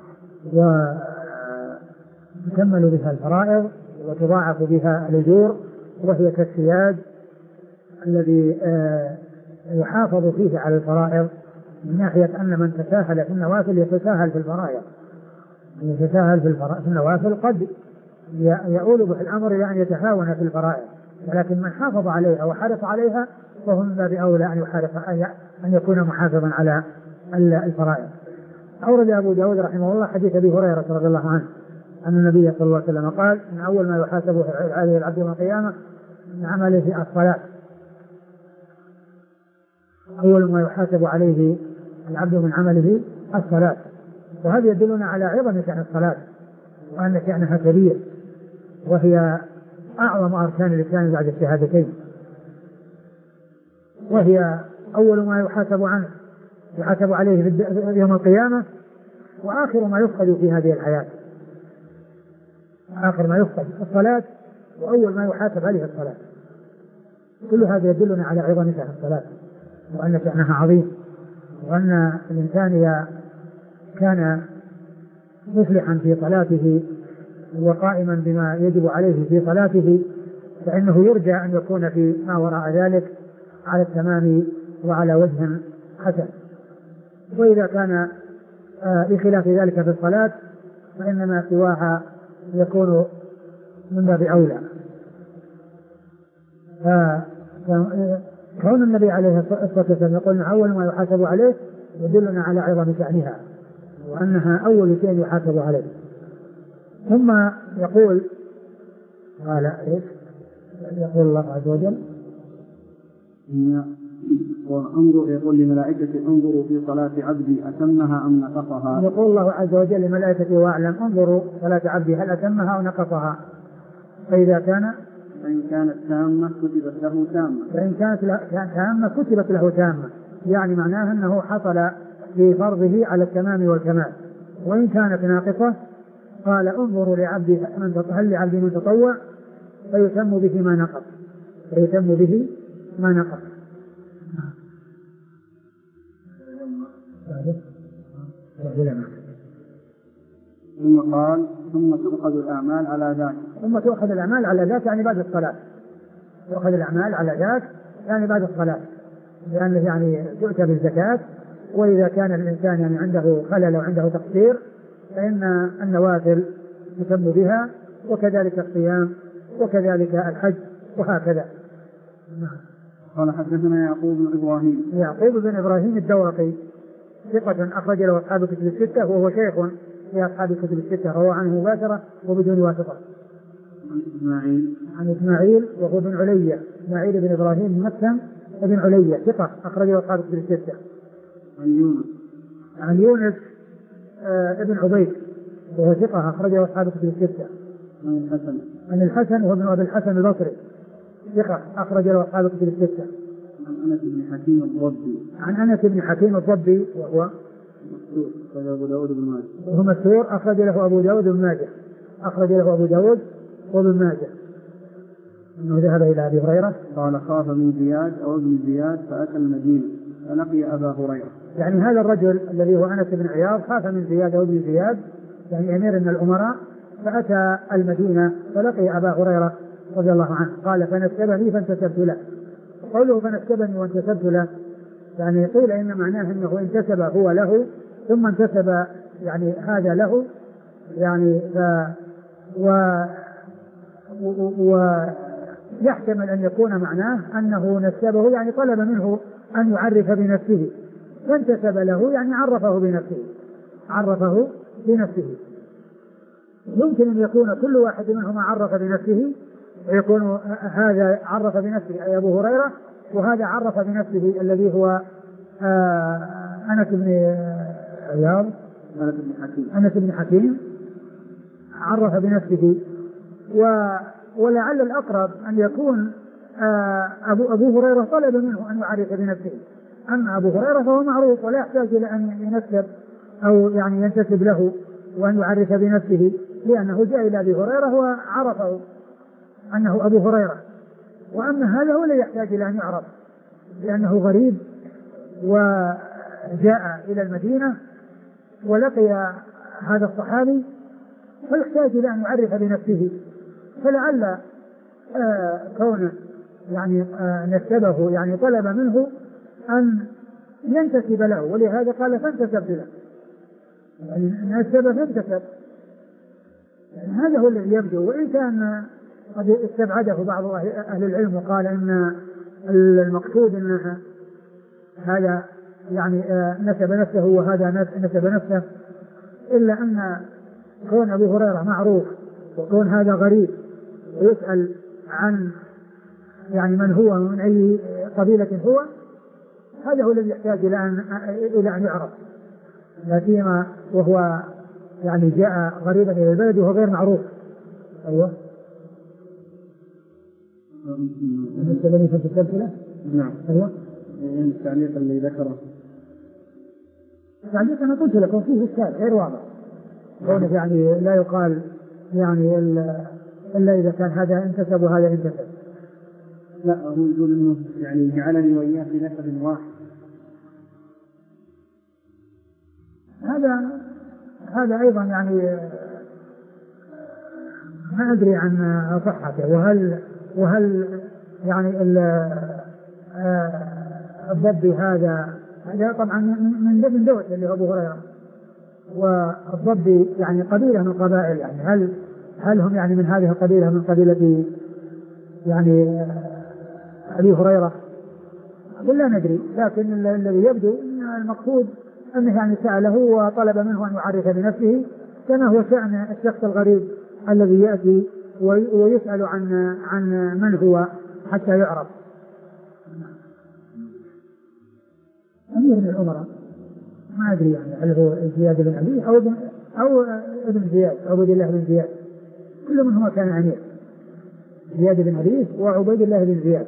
وتكمل بها الفرائض وتضاعف بها الأجور، وهي كالسياد الذي يحافظ فيه على الفرائض، من ناحية أن من تساهل في النوافل يتساهل في الفرائض، يتساهل في, في النوافل قد يؤول به الأمر إلى أن يتهاون في الفرائض، ولكن من حافظ عليها وحرص عليها فهو من باب أولى أن يحارب أن يكون محافظا على الفرائض. أورد أبو داود رحمه الله حديث أبي هريرة رضي الله عنه أن النبي صلى الله عليه وسلم قال إن أول ما يحاسب عليه العبد يوم القيامة من عمله الصلاة، أول ما يحاسب عليه العبد من عمله الصلاة. وهذا يدلنا على عظم شأن الصلاة وأن شأنها كبير، وهي أعظم أركان الإسلام بعد الشهادتين، وهي أول ما يحاسب عنه يحاسب عليه في يوم القيامة، وآخر ما يفقد في هذه الحياة، آخر ما يفقد الصلاة، وأول ما يحاسب عليه الصلاة. كل هذا يدلنا على عظم شأن الصلاة وأن شأنها عظيم، وأن الإنسان إذا كان مفلحا في صلاته وقائما بما يجب عليه في صلاته فإنه يرجى أن يكون في ما وراء ذلك على التمام وعلى وجه حسن. وإذا كان بخلاف ذلك في الصلاة فإنما سواها يكون من باب أولى. كون النبي عليه الصلاة والسلام يقول أول ما يحاسب عليه يدلنا على عظم شأنها وأنها أول شيء يحاسب عليه. ثم يقول قال إيش؟ يقول الله عز وجل وانظر يقول لملائكته انظروا في صلاة عبدي أتمها أم نقصها. يقول الله عز وجل لملائكته واعلم انظروا صلاة عبدي هل أتمها أو نقصها، فإذا كان فإن كانت تامة كتبت له تامة فإن كانت تامة كتبت له تامة، يعني معناها أنه حصل في فرضه على التمام والكمال. وإن كانت ناقصة قال انظروا لعبدي هل لعبدي من تطوع فيتم به ما نقص فيتم به ما نقص. ثم قال ثم تؤخذ الأعمال على ذاك ثم تؤخذ الأعمال على ذاك يعني بعد الصلاة، تؤخذ الأعمال على ذاك يعني بعد الصلاة، لأنه يعني تؤتى بالزكاة. وإذا كان الإنسان يعني عنده خلل وعنده تقصير فإن النوافل يتم بها، وكذلك الصيام وكذلك الحج وهكذا. قال حدثنا يعقوب بن إبراهيم يعقوب بن إبراهيم الدورقي ثقة أخرج له أصحاب الكتب الستة، وهو شيخ في أصحاب الكتب الستة، روى عنه مباشرة وبدون واسطة. عن إسماعيل عن إسماعيل وهو بن علية، إسماعيل بن إبراهيم مكتم بن علية ثقة أخرج له أصحاب الكتب الستة. عن يونس عن يونس آه ابن عبيد وهو ثقة أخرج له أصحاب الكتب الستة. عن الحسن عن الحسن وهو ابن أبي الحسن البصري ثقة أخرج له أصحاب الكتب الستة. عن أنس بن حكيم الضبي عن أنس بن حكيم الضبي وهو أخرج أبو داود بن ماجه وهو مسرور أخرج له أبو داود بن ماجه أخرج له أبو داود وابن ماجه أنه ذهب إلى أبي هريرة قال خاف من زياد أو ابن زياد فأتى المدينة فلقي أبا هريرة. يعني هذا الرجل الذي هو أنس بن عياض خاف من زياد أو ابن زياد يعني أمير من الأمراء، فأتى المدينة فلقي أبا هريرة رضي الله عنه. قال فنسبني فانتسبت له. قوله فنسبني وانتسبت له يعني قيل إن معناه أنه انتسب هو له ثم انتسب يعني هذا له يعني ف و ويحتمل أن يكون معناه أنه نسبه يعني طلب منه أن يعرف بنفسه، فانتسب له يعني عرفه بنفسه عرفه بنفسه. يمكن أن يكون كل واحد منهما عرف بنفسه ويكون هذا عرف بنفسه أي أبو هريرة، وهذا عرف بنفسه الذي هو أنس بن عياض أنس بن حكيم أنس بن حكيم عرف بنفسه. و ولعل الأقرب أن يكون أبو, أبو هريرة طلب منه أن يعرف بنفسه، أما أبو هريرة فهو معروف ولا يحتاج إلى أن ينسب أو يعني ينتسب له وأن يعرف بنفسه، لأنه جاء إلى أبي هريرة وعرفه أنه أبو هريرة. وأما هذا هو الذي يحتاج إلى أن يعرف لأنه غريب وجاء إلى المدينة ولقي هذا الصحابي فيحتاج إلى أن يعرف بنفسه. فلعل آه كونه يعني آه نسبه يعني طلب منه أن ينتسب له، ولهذا قال فانتسبت له، يعني نسب فانتسب. يعني هذا هو الذي يبدو. وإن كان قد استبعده بعض أهل العلم وقال إن المقصود أن هذا يعني آه نسب نفسه وهذا نسب نفسه، إلا أن كون أبي هريرة معروف وكون هذا غريب ويسأل عن يعني من هو ومن أي قبيلة هو، هذا هو الذي يحتاج إلى أن إلى أن يعرف، لا سيما وهو يعني جاء غريبا إلى البلد وهو غير معروف. أيوه. بالنسبة في السلسلة. نعم. أيوه. التعليق اللي ذكره. التعليق أنا قلت لكم فيه إشكال غير واضح. كونه يعني لا يقال يعني إلا إذا كان هذا انتسب وهذا انتسب. لا، هو يقول إنه يعني جعلني وإياه في نسب واحد. هذا هذا أيضا يعني ما أدري عن صحته، وهل وهل يعني الضبي هذا هذا طبعا من من دوت اللي هو أبو هريرة، والضبي يعني قبيلة من القبائل، يعني هل هل هم يعني من هذه القبيلة من قبيلة يعني أبي هريرة؟ لا ندري، لكن الذي يبدو أن المقصود أنه يعني سأله وطلب منه أن يعرف بنفسه، كما هو شأن الشخص الغريب الذي يأتي ويسأل عن عن من هو حتى يعرف. أمير من الأمراء ما أدري يعني هل هو زياد بن علي أو ابن أو ابن زياد عبيد الله بن زياد، كل منهما كان أمير، زياد بن علي وعبيد الله بن زياد.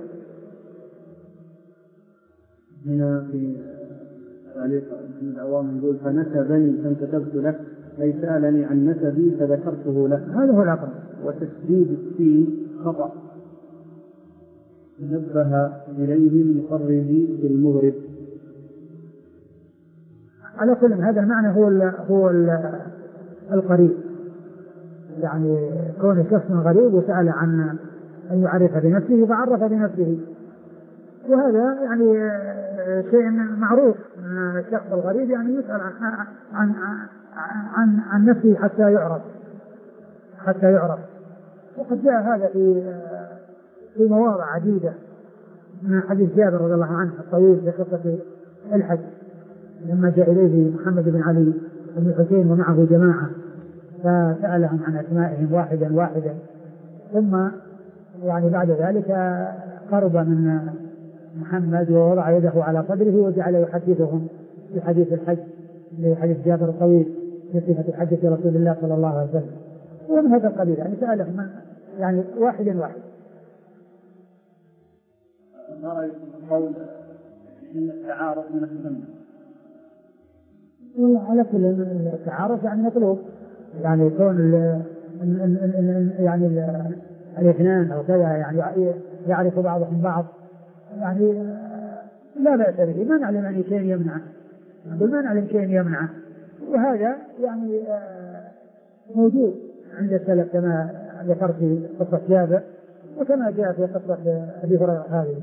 هنا في تعليق ابن العوام يقول فنسبني فانتسبت له، أي سألني عن نسبي فذكرته له، هذا هو الأقرب. وتسديد السين خطأ نبه إليه المقرب بالمغرب. على كل هذا المعنى هو ال هو ال القريب، يعني كون شخص غريب وسأل عن أن يعرف بنفسه فعرف بنفسه، وهذا يعني شيء معروف أن الشخص الغريب يعني يسأل عن عن عن, عن نفسه حتى يعرف حتى يعرف وقد جاء هذا في في مواضع عديدة من حديث جابر رضي الله عنه الطويل في قصة الحج، لما جاء إليه محمد بن علي بن الحسين ومعه جماعة فسألهم عن أسمائهم واحدا واحدا، ثم يعني بعد ذلك قرب من محمد ووضع يده على صدره وجعل يحدثهم في حديث الحج لحديث جابر الطويل في صفة حجة رسول الله صلى الله عليه وسلم، ومن هذا القبيل يعني سألهم من يعني واحدا واحد. ما رأيكم قول إن التعارف من السنة؟ على كل التعارف يعني مطلوب، يعني كون ال ال ال ال يعني ال الاثنان أو كذا يعني يعرف بعضهم بعض يعني لا بأس به، ما نعلم أن شيء يمنعه، ما نعلم شيء يمنعه، وهذا يعني موجود عند السلف كما ذكرت في قصة جابر وكما جاء في قصة أبي هريرة هذه.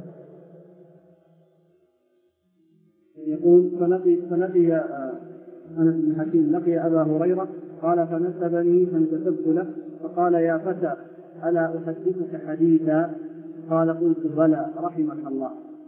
يقول فلقي فلقي أنس بن حكيم لقي أبا هريرة قال فنسبني فانتسبت له فقال يا فتى ألا أحدثك حديثا؟ قال قلت بلى رحمك الله.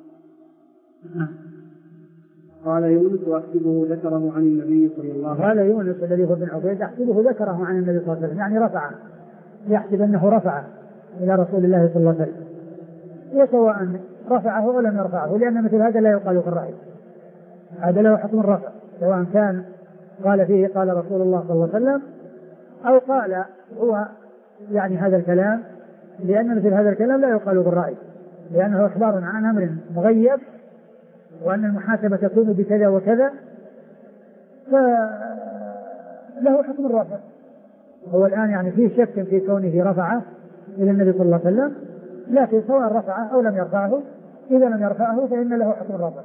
قال يونس وأحسبه ذكره عن النبي صلى الله عليه وسلم. قال يونس الذي هو بن عبيد أحسبه ذكره عن النبي صلى الله عليه وسلم، يعني رفعه، يحسب أنه رفعه إلى رسول الله صلى الله عليه وسلم، وسواء رفعه أو لم يرفعه، لأن مثل هذا لا يقال في الرأي، هذا له حكم الرفع سواء كان قال فيه قال رسول الله صلى الله عليه وسلم أو قال هو يعني هذا الكلام، لأن مثل هذا الكلام لا يقال بالرأي، لأنه إخبار عن أمر مغيب وأن المحاسبة تكون بكذا وكذا، فله حكم الرفع، هو الآن يعني في شك في كونه رفعه إلى النبي صلى الله عليه وسلم، لكن سواء رفعه أو لم يرفعه، إذا لم يرفعه فإن له حكم الرفع.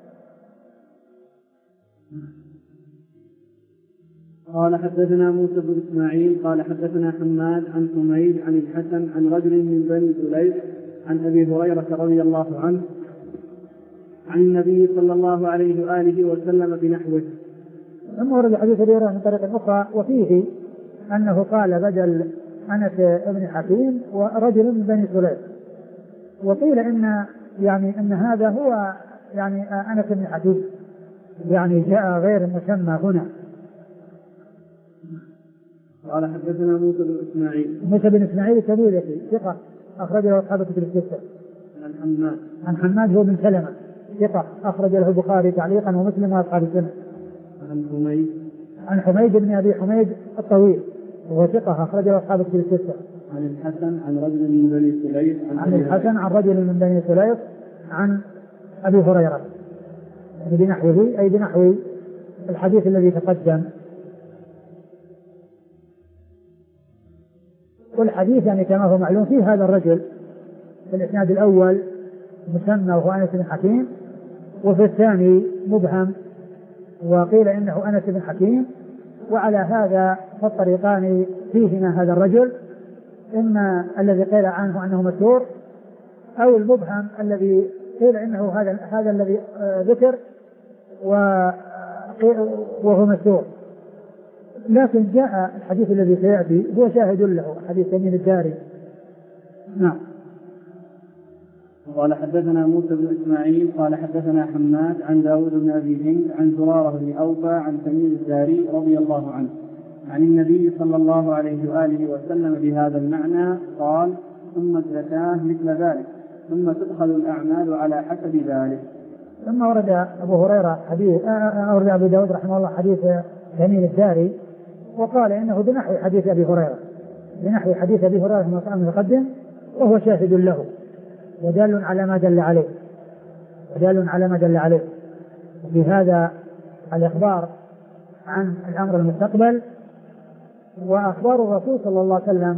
قال حدثنا موسى بن إسماعيل قال حدثنا حماد عن حميد عن الحسن عن رجل من بني سليم عن أبي هريرة رضي الله عنه عن النبي صلى الله عليه وآله وسلم بنحوه. ثم ورد حديث أبي هريرة من طريق أخرى وفيه أنه قال بدل أنس بن حكيم ورجل من بني سليم، وقيل إن يعني أن هذا هو يعني أنس بن حكيم، يعني جاء غير مسمى هنا. قال حدثنا موسى بن إسماعيل موسى بن إسماعيل التبوذكي ثقة أخرج له أصحاب الكتب الستة. عن حماد عن حماد هو بن سلمة ثقة أخرج له البخاري تعليقا ومسلم وأصحاب السنة. عن حميد عن حميد بن أبي حميد الطويل وهو ثقة أخرج له أصحاب الكتب الستة. عن الحسن عن رجل من بني سليم عن, عن الحسن عن رجل من بني سليم عن أبي هريرة يعني بنحوه أي بنحو الحديث الذي تقدم. والحديث يعني كما هو معلوم فيه هذا الرجل في الإسناد الأول مسمى وهو أنس بن حكيم، وفي الثاني مبهم وقيل إنه أنس بن حكيم، وعلى هذا فالطريقان فيهما هذا الرجل، إما الذي قيل عنه أنه مستور أو المبهم الذي قيل إنه هذا هذا الذي ذكر وهو مستور. لكن جاء الحديث الذي سيأتي هو شاهد له حديث تميم الداري. نعم. قال حدثنا موسى بن إسماعيل قال حدثنا حماد عن داود بن أبي هند عن زرارة بن أوفى عن تميم الداري رضي الله عنه عن النبي صلى الله عليه وآله وسلم بهذا المعنى قال ثم الزكاة مثل ذلك ثم تدخل الأعمال على حسب ذلك. ثم ورد أبو هريرة حديث أورد أبو داود رحمه الله حديث تميم الداري وقال إنه بنحو حديث أبي هريرة بنحو حديث أبي هريرة المتقدم، وهو شاهد له ودال على ما دل عليه ودال على ما دل عليه وفي هذا الإخبار عن الأمر المستقبل. وأخبار الرسول صلى الله عليه وسلم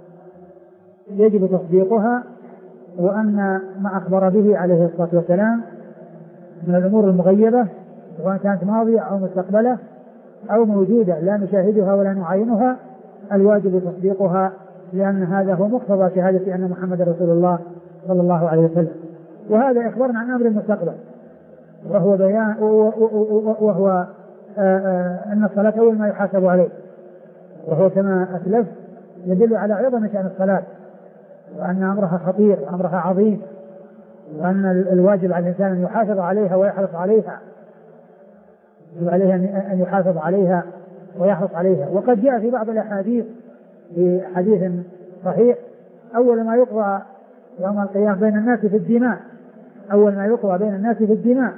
يجب تصديقها، وأن ما أخبر به عليه الصلاة والسلام من الأمور المغيبة سواء كانت ماضية أو مستقبلة أو موجودة لا نشاهدها ولا نعاينها الواجب تصديقها، لأن هذا هو مقتضى شهادة أن محمد رسول الله صلى الله عليه وسلم. وهذا إخبارنا عن أمر المستقبل وهو بيان وهو أن الصلاة أول ما يحاسب عليه، وهو كما أسلف يدل على عظم شأن الصلاة وأن أمرها خطير وأمرها عظيم، وأن الواجب على الإنسان أن يحافظ عليها ويحرص عليها عليها أن يحافظ عليها ويحرص عليها. وقد جاء في بعض الأحاديث في حديث صحيح أول ما يقضى يوم القيامة بين الناس في الدماء أول ما يقضى بين الناس في الدماء.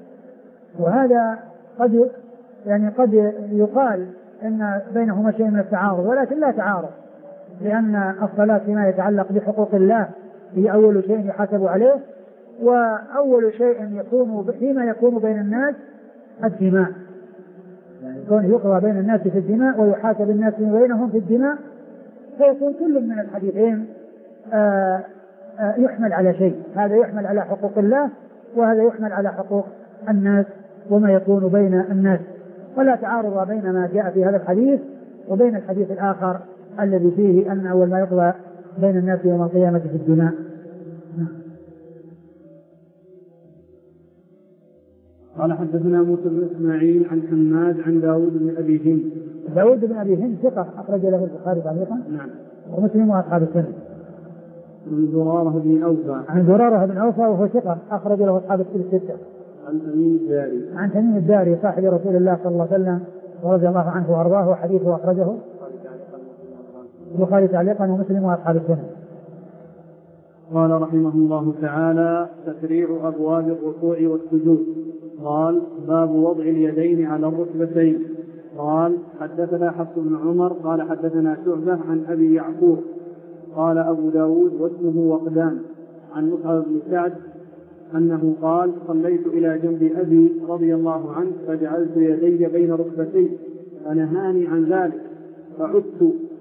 وهذا قد يعني قد يقال إن بينهما شيء من التعارض، ولكن لا تعارض، لأن الصلاة فيما يتعلق بحقوق الله هي أول شيء يحاسب عليه، وأول شيء يكون فيما يكون بين الناس الدماء، يعني يكون يقضى بين الناس في الدماء ويحاسب الناس بينهم في الدماء، فيكون كل من الحديثين آآ آآ يحمل على شيء، هذا يحمل على حقوق الله وهذا يحمل على حقوق الناس وما يكون بين الناس، ولا تعارض بين ما جاء في هذا الحديث وبين الحديث الآخر الذي فيه أن أول ما يقضى بين الناس يوم القيامة في الدماء. قال حدثنا موسى بن إسماعيل عن حماد عن داود بن أبي هند. داود بن أبي هند ثقة أخرج له البخاري تعليقا نعم ومسلم وأصحاب السنة. عن زرارة بن أوفى عن زرارة بن أوفى وهو ثقة أخرج له أصحاب الكتب الستة. عن تميم الداري عن تميم الداري صاحب رسول الله صلى الله عليه وسلم ورضي الله عنه وأرضاه، وحديثه أخرجه البخاري تعليقا ومسلم وأصحاب السنة. قال رحمه الله تعالى: تفريع أبواب الركوع والسجود. قال: باب وضع اليدين على الركبتين. قال: حدثنا حفص بن عمر قال حدثنا شعبة عن أبي يعقوب قال أبو داود واسمه وقدان عن مصعب بن سعد أنه قال: صليت إلى جنب أبي رضي الله عنه فجعلت يدي بين ركبتي فنهاني عن ذلك، فعدت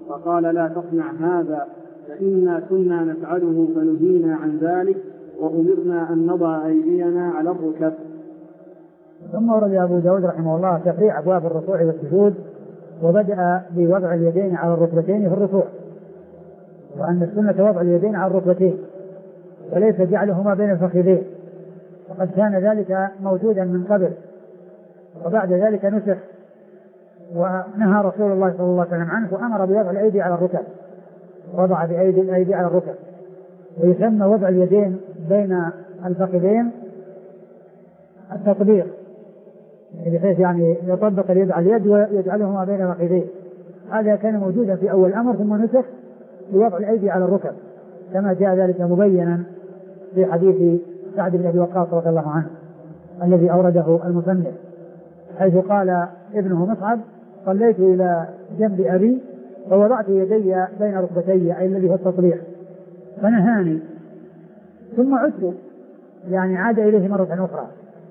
فقال لا تصنع هذا فإنا كنا نفعله فنهينا عن ذلك وأمرنا أن نضع أيدينا على الركب. ثم ورد أبو داود رحمه الله تفريع أبواب الركوع والسجود، وبدأ بوضع اليدين على الركبتين في الركوع، وأن السنة وضع اليدين على الركبتين وليس جعلهما بين الفخذين، وقد كان ذلك موجودا من قبل، وبعد ذلك نسخ ونهى رسول الله صلى الله عليه وسلم عنه وأمر بوضع الأيدي على الركب، وضع بأيدي الأيدي على الركب. ويسمى وضع اليدين بين الفخذين التطبيق، بحيث يعني يطبق اليد على اليد ويجعلهما بين الفخذين. هذا كان موجودا في أول الأمر ثم نسخ بوضع الأيدي على الركب، كما جاء ذلك مبينا في حديث سعد بن أبي وقاص رضي الله عنه الذي أورده المصنف، حيث قال ابنه مصعب صليت إلى جنب أبي فوضعت يدي بين ركبتي، أي الذي هو التطبيق، فنهاني ثم عدت، يعني عاد إليه مرة أخرى.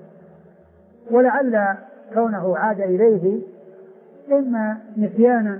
ولعل كونه عاد إليه إما نسيانا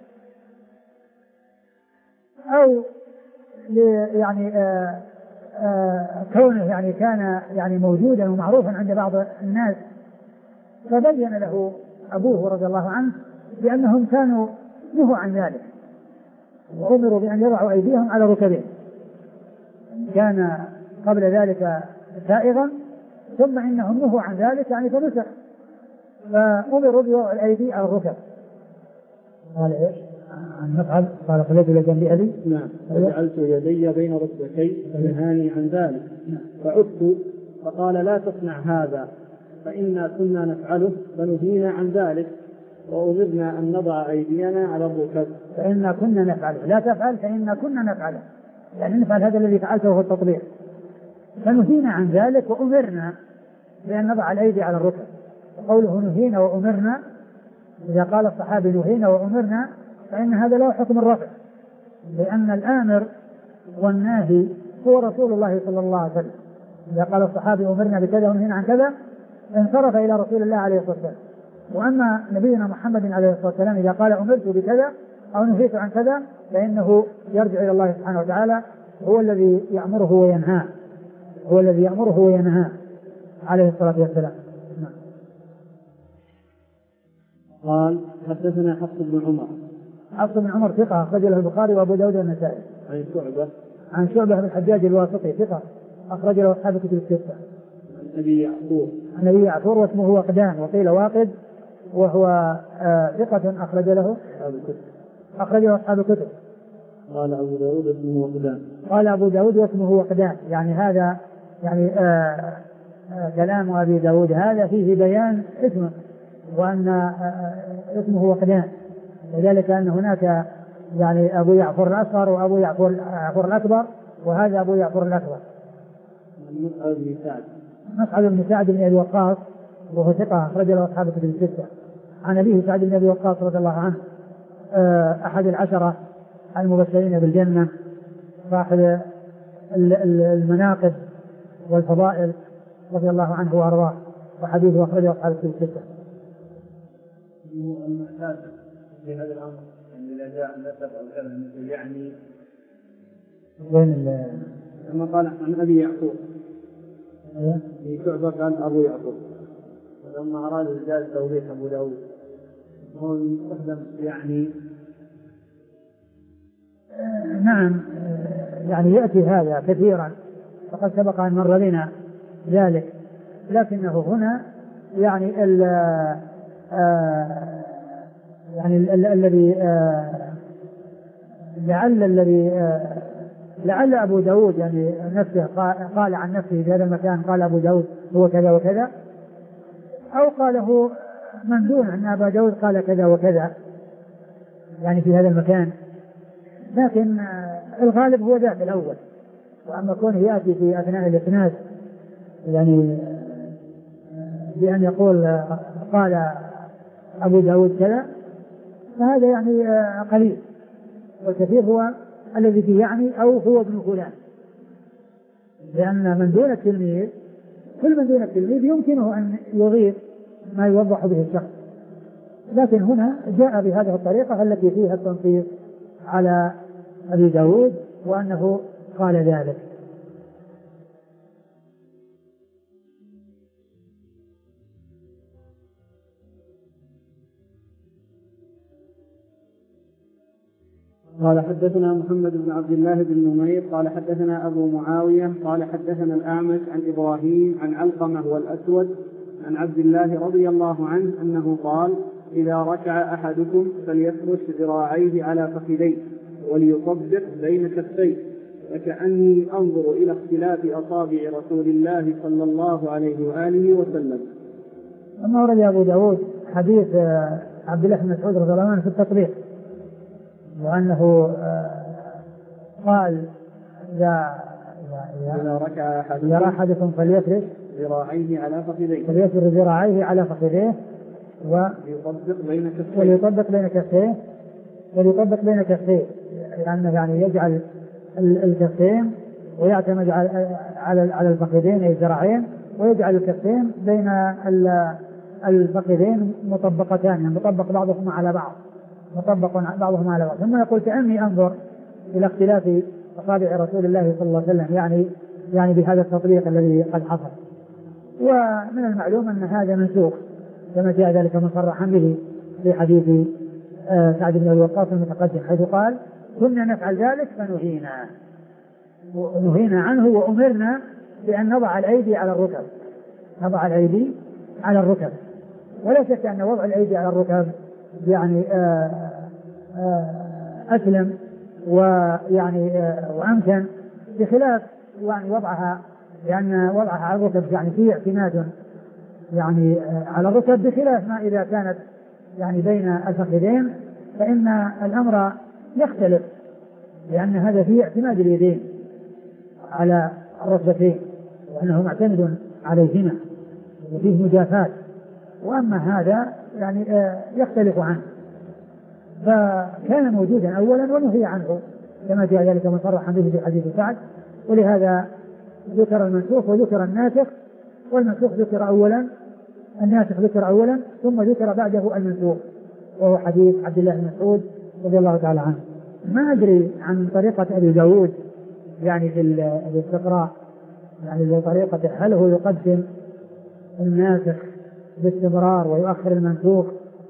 أو يعني آآ آآ كونه يعني كان يعني موجودا ومعروفا عند بعض الناس، فبين له أبوه رضي الله عنه بأنهم كانوا نهوا عن ذلك وأمروا بأن يضعوا أيديهم على ركبهم، كان قبل ذلك سائغا ثم إنهم نهوا عن ذلك يعني فنسخ، فأمروا بوضع الأيدي على الركب. قال إيش؟ عن مصعب قال صليت إلى جنب أبي نعم فجعلت يدي بين ركبتي فنهاني عن ذلك فعدت فقال لا تصنع هذا فإنا كنا نفعله فنهينا عن ذلك وأمرنا أن نضع أيدينا على الركب. فإنا كنا نفعله، لا تفعل فإنا كنا نفعله، يعني نفعل هذا الذي فعلته في التطبيق، فنهينا عن ذلك وأمرنا بأن نضع الأيدي على الركب. وقوله نهينا وأمرنا، إذا قال الصحابي نهينا وأمرنا فإن هذا له حكم الرفع، لأن الآمر والناهي هو رسول الله صلى الله عليه وسلم. إذا قال الصحابي أمرنا بكذا ونهينا عن كذا انصرف إلى رسول الله عليه الصلاة والسلام. وأما نبينا محمد عليه الصلاة والسلام إذا قال أمرت بكذا أو نهيت عن كذا فإنه يرجع إلى الله سبحانه وتعالى، هو الذي يأمره وينهاه، هو الذي يأمره وينهاه عليه الصلاة والسلام. قال حدثنا حفص بن عمر. حفص بن عمر ثقة أخرج له البخاري وأبو داود والنسائي. عن شعبة. عن شعبة بن الحجاج الواسطي ثقة أخرج له أصحاب الكتب الستة. عن أبي يعقوب. عن أبي يعقوب واسمه وقدان وقيل واقد، وهو آه ثقة أخرج له أصحاب الكتب. أخرج له أصحاب الكتب. قال أبو داود اسمه وقدان. قال أبو داود واسمه وقدان، يعني هذا يعني آه آه كلام أبي داود هذا فيه بيان اسمه وأن آه اسمه وقدان، وذلك أن هناك يعني أبو يعفر الأصغر وأبو يعفر, يعفر الأكبر، وهذا أبو يعفر الأكبر. مصعب بن سعد. مصعب بن سعد بن أبي وقاص وهو ثقة أخرج له أصحاب الكتب الستة. عن أبيه سعد بن أبي وقاص رضي الله عنه أحد العشرة المبشرين بالجنة، صاحب المناقب والفضائل رضي الله عنه وأرضاه، وحديثه أخرجه أصحاب الكتب الستة. المعتاد في هذا الأمر إذا جاء النسب أو كذا يعني وين لما قال عن أبي يعقوب في شعبة كان أبو يعقوب، ولما أراد الرجال توضيح أبو داود هو يستخدم يعني آه نعم آه يعني يأتي هذا كثيرا، فقد سبق أن مر بنا ذلك، لكنه هنا يعني ال آه يعني الذي آه لعل الذي آه لعل أبو داود يعني نفسه قال عن نفسه في هذا المكان قال أبو داود هو كذا وكذا، أو قاله من دون أن أبا داود قال كذا وكذا يعني في هذا المكان، لكن الغالب هو ذاك الأول. وأما كونه يأتي في أثناء الإسناد يعني بأن يقول قال أبو داود كذا فهذا يعني قليل، والكثير هو الذي فيه يعني أو هو ابن فلان، لأن من دون التلميذ كل من دون التلميذ يمكنه أن يضيف ما يوضح به الشخص، لكن هنا جاء بهذه الطريقة التي فيها التنصيص على أبي داود وأنه قال ذلك. قال حدثنا محمد بن عبد الله بن نمير قال حدثنا أبو معاوية قال حدثنا الأعمش عن إبراهيم عن علقمة والأسود عن عبد الله رضي الله عنه أنه قال إذا ركع أحدكم فليفرش ذراعيه على فخذيه وليطبق بين كفيه فكأني أنظر إلى اختلاف أصابع رسول الله صلى الله عليه وآله وسلم. أما ورد أبو داود حديث عبد الله بن مسعود رضي الله عنه في التطبيق وأنه قال إذا إذا ركع أحدكم, أحدكم فليفرش ذراعيه على فخذيه فليفرش ذراعيه على فخذيه وليطبق بين كفيه وليطبق بين كفيه وليطبق بين كفيه يعني, يعني يجعل الكفين ويعتمد على على الفخذين أي الذراعين ويجعل الكفين بين الفخذين مطبقتان يعني مطبق بعضهما على بعض مطبق بعضهما على بعض. ثم يقول كأني أنظر إلى اختلاف أصابع رسول الله صلى الله عليه وسلم يعني يعني بهذا التطبيق الذي قد حصل. ومن المعلوم أن هذا منسوخ كما جاء ذلك مصرحا به في حديث سعد بن أبي وقاص المتقدم حيث قال كنا نفعل ذلك فنهينا نهينا عنه وأمرنا بأن نضع الأيدي على الركب نضع الأيدي على الركب. ولا شك أن وضع الأيدي على الركب يعني أسلم ويعني وأمكن بخلاف يعني وضعها لأن وضعها على الركب يعني فيه اعتماد يعني على الركب بخلاف ما إذا كانت يعني بين الفخذين فإن الأمر يختلف لأن هذا فيه اعتماد اليدين على الركبتين وأنه معتمد عليهما وفيه مجافاة. وأما هذا يعني يختلف عنه فكان موجودا أولا ونهي عنه كما جاء ذلك مصرحا به في حديث سعد. ولهذا ذكر المنسوخ وذكر الناسخ والمنسوخ ذكر أولا الناسخ ذكر أولا ثم ذكر بعده المنسوخ وهو حديث عبد الله بن مسعود رضي الله تعالى عنه. ما أدري عن طريقة أبي داود يعني في الاستقراء يعني بطريقة هل هو يقدم الناسخ باستمرار ويؤخر المنسوخ.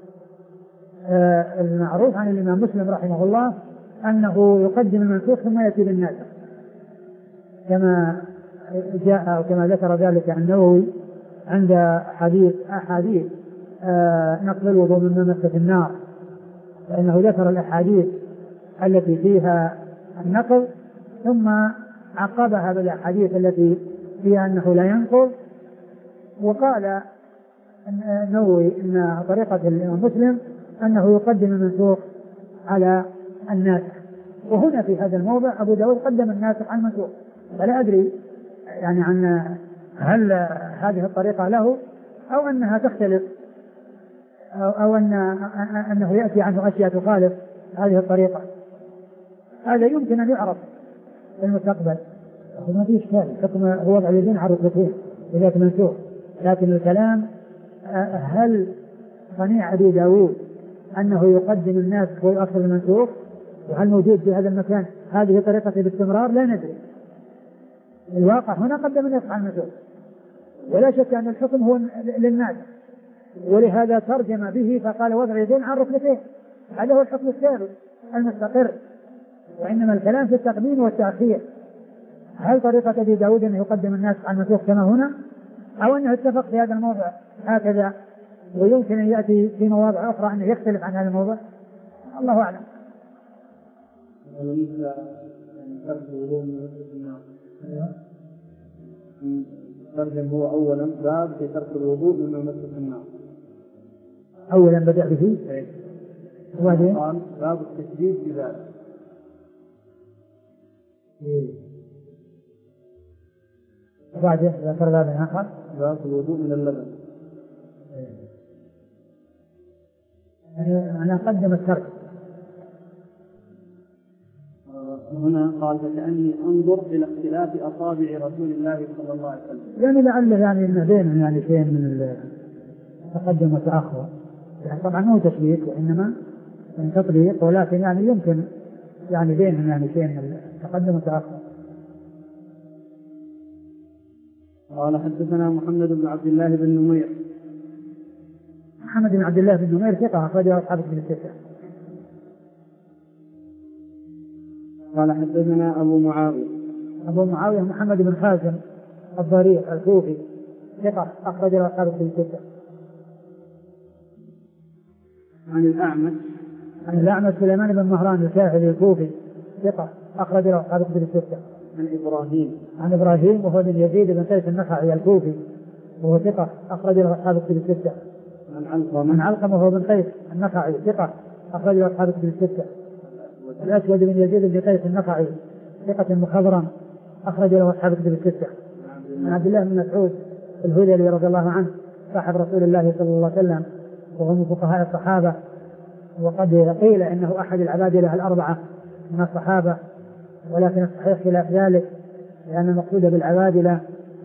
آه المعروف عن الإمام مسلم رحمه الله أنه يقدم المنسوخ ثم يأتي بالناسخ كما جاء وكما ذكر ذلك النووي عند حديث أحاديث آه نقل الوضوء من مسة النار فإنه ذكر الأحاديث التي فيها النقل ثم عقبها بالأحاديث التي فيها أنه لا ينقض. وقال النووي إن طريقة الإمام مسلم أنه يقدم المنسوخ على الناسخ. وهنا في هذا الموضع أبو داود قدم الناسخ على المنسوخ فلا أدري يعني عن هل هذه الطريقة له أو أنها تختلف أو, أو أن أنه يأتي عنه أشياء تخالف هذه الطريقة. هذا يمكن أن يعرف في المستقبل ما فيه إشكال حكم هو وضع اليدين على الركبتين إذا كان منسوخ. لكن الكلام هل صنيع أبي داود أنه يقدم الناسخ ويؤخر المنسوخ وهل موجود في هذا المكان هذه طريقة باستمرار لا ندري. الواقع هنا قدم الناسخ على المنسوخ ولا شك أن الحكم هو للناسخ ولهذا ترجم به فقال وضع اليدين على الركبتين هذا هو الحكم الثابت المستقر. وإنما الكلام في التقديم والتأخير هل طريقة أبي داود أنه يقدم الناسخ على المنسوخ كما هنا أو أنه اتفق في هذا الموضع هكذا ويمكن أن يأتي في مواضع أخرى أنه يختلف عن هذا الموضع الله أعلم. ترجم هو أولا باب في ترك الوضوء مما مسة النار أولا بدأ به وبعدين قال باب التشديد بذلك وبعدين ذكر باب آخر باب الوضوء من اللبن. أنا قدم الترك هنا قال فكأني أنظر إلى اختلاف أصابع رسول الله صلى الله عليه وسلم يعني لعله يعني ما بينهم يعني شيء من التقدم والتأخر يعني طبعا مو تشبيه وإنما من تطبيق ولكن يعني يمكن يعني بينهم يعني بين التقدم والتأخر. قال حدثنا محمد بن عبد الله بن نمير. محمد بن عبد الله بن نمير ثقة أخرجه أصحاب الكتب الستة. قال حدثنا أبو معاوية. أبو معاوية محمد بن خازم الضرير الكوفي ثقة أخرجه أصحاب الكتب الستة. عن الأعمش. عن الأعمش سليمان بن مهران الكاهلي الكوفي ثقة أخرجه أصحاب الكتب الستة. عن إبراهيم. عن إبراهيم وهو بن يزيد بن قيس النخعي الكوفي وهو ثقة أخرجه أصحاب الكتب الستة. عن علقمة. عن علقمة وهو بن قيس النخعي ثقة أخرجه أصحاب الكتب الستة. الأسود بن يزيد بن قيس النخعي ثقة مخضرم أخرج له أصحاب الكتب الستة. عن عبد الله بن مسعود الهذلي رضي الله عنه صاحب رسول الله صلى الله عليه وسلم وهو من فقهاء الصحابة، وقد قيل إنه أحد العبادلة الأربعة من الصحابة، ولكن الصحيح خلاف ذلك، لأن المقصود بالعبادلة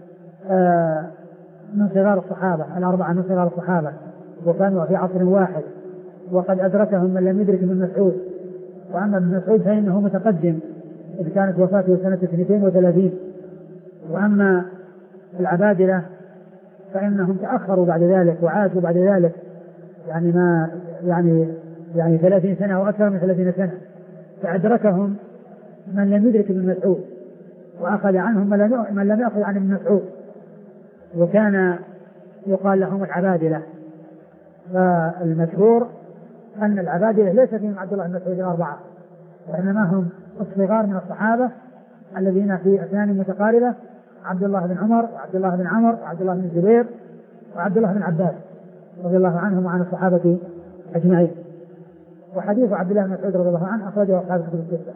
من صغار الصحابة الأربعة من صغار الصحابة، وكانوا في عصر واحد، وقد أدركهم من لم يدرك ابن مسعود. وأما ابن مسعود فإنه متقدم إذ كانت وفاته سنة اثنتين وثلاثين، وأما العبادلة فإنهم تأخروا بعد ذلك وعاشوا بعد ذلك يعني ما يعني يعني ثلاثين سنة أو أكثر من ثلاثين سنة، فأدركهم من لم يدرك ابن مسعود وأخذ عنهم من لم يأخذ عن ابن مسعود، وكان يقال لهم العبادلة. فالمشهور أن العبادلة ليس فيهم عبد الله بن مسعود الأربعة، وإنما هم الصغار من الصحابة الذين في أسنان متقاربة، عبد الله بن عمر وعبد الله بن عمر وعبد الله بن الزبير وعبد الله بن عباس رضي الله عنهم وعن الصحابة أجمعين. وحديث عبد الله بن مسعود رضي الله عنه أخرجه أصحاب الكتب الستة.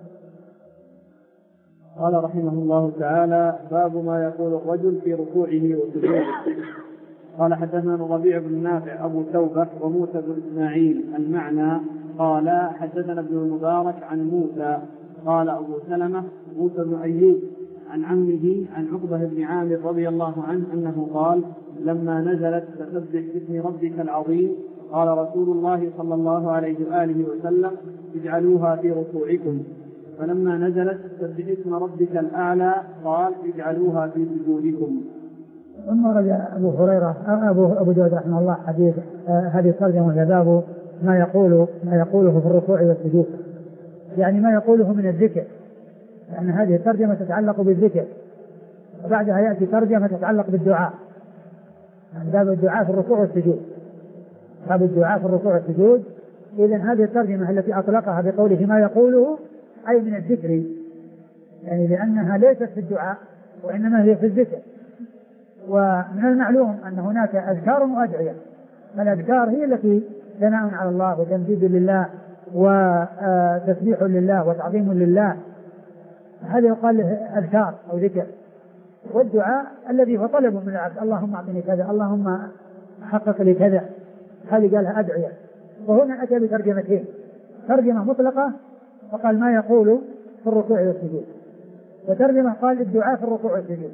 قال رحمه الله تعالى: باب ما يقول الرجل في ركوعه وسجوده. قال حدثنا الربيع بن نافع أبو توبة وموسى بن إسماعيل المعنى قال حدثنا ابن المبارك عن موسى قال أبو سلمة موسى بن أيوب عن عمه عن عقبة بن عامر رضي الله عنه أنه قال: لما نزلت فسبح باسم ربك العظيم قال رسول الله صلى الله عليه وآله وسلم: اجعلوها في ركوعكم. فلما نزلت سبح اسم ربك الأعلى قال: اجعلوها في سجودكم. ثم رجع أبو هريرة أبو أبو داود رحمه الله حديث آه هذه الترجمة باب ما يقول ما يقوله في الركوع والسجود، يعني ما يقوله من الذكر، لأن يعني هذه الترجمة تتعلق بالذكر، وبعدها يأتي ترجمة تتعلق بالدعاء، يعني باب الدعاء في الركوع والسجود، باب الدعاء في الركوع والسجود. إذن هذه الترجمة التي أطلقها بقوله ما يقوله أي من الذكر، يعني لأنها ليست في الدعاء وإنما هي في الذكر. ومن المعلوم أن هناك أذكار وأدعية، فالأذكار هي التي ثناء على الله وتمجيد لله وتسبيح لله وتعظيم لله، هذا يقال له أذكار أو ذكر. والدعاء الذي هو طلب من العبد: اللهم أعطني كذا، اللهم حقق لي كذا، هذه قالها أدعية. وهنا أتى بترجمتين: ترجمة مطلقة وقال ما يقول في الركوع والسجود، وترجمة قال الدعاء في الركوع والسجود.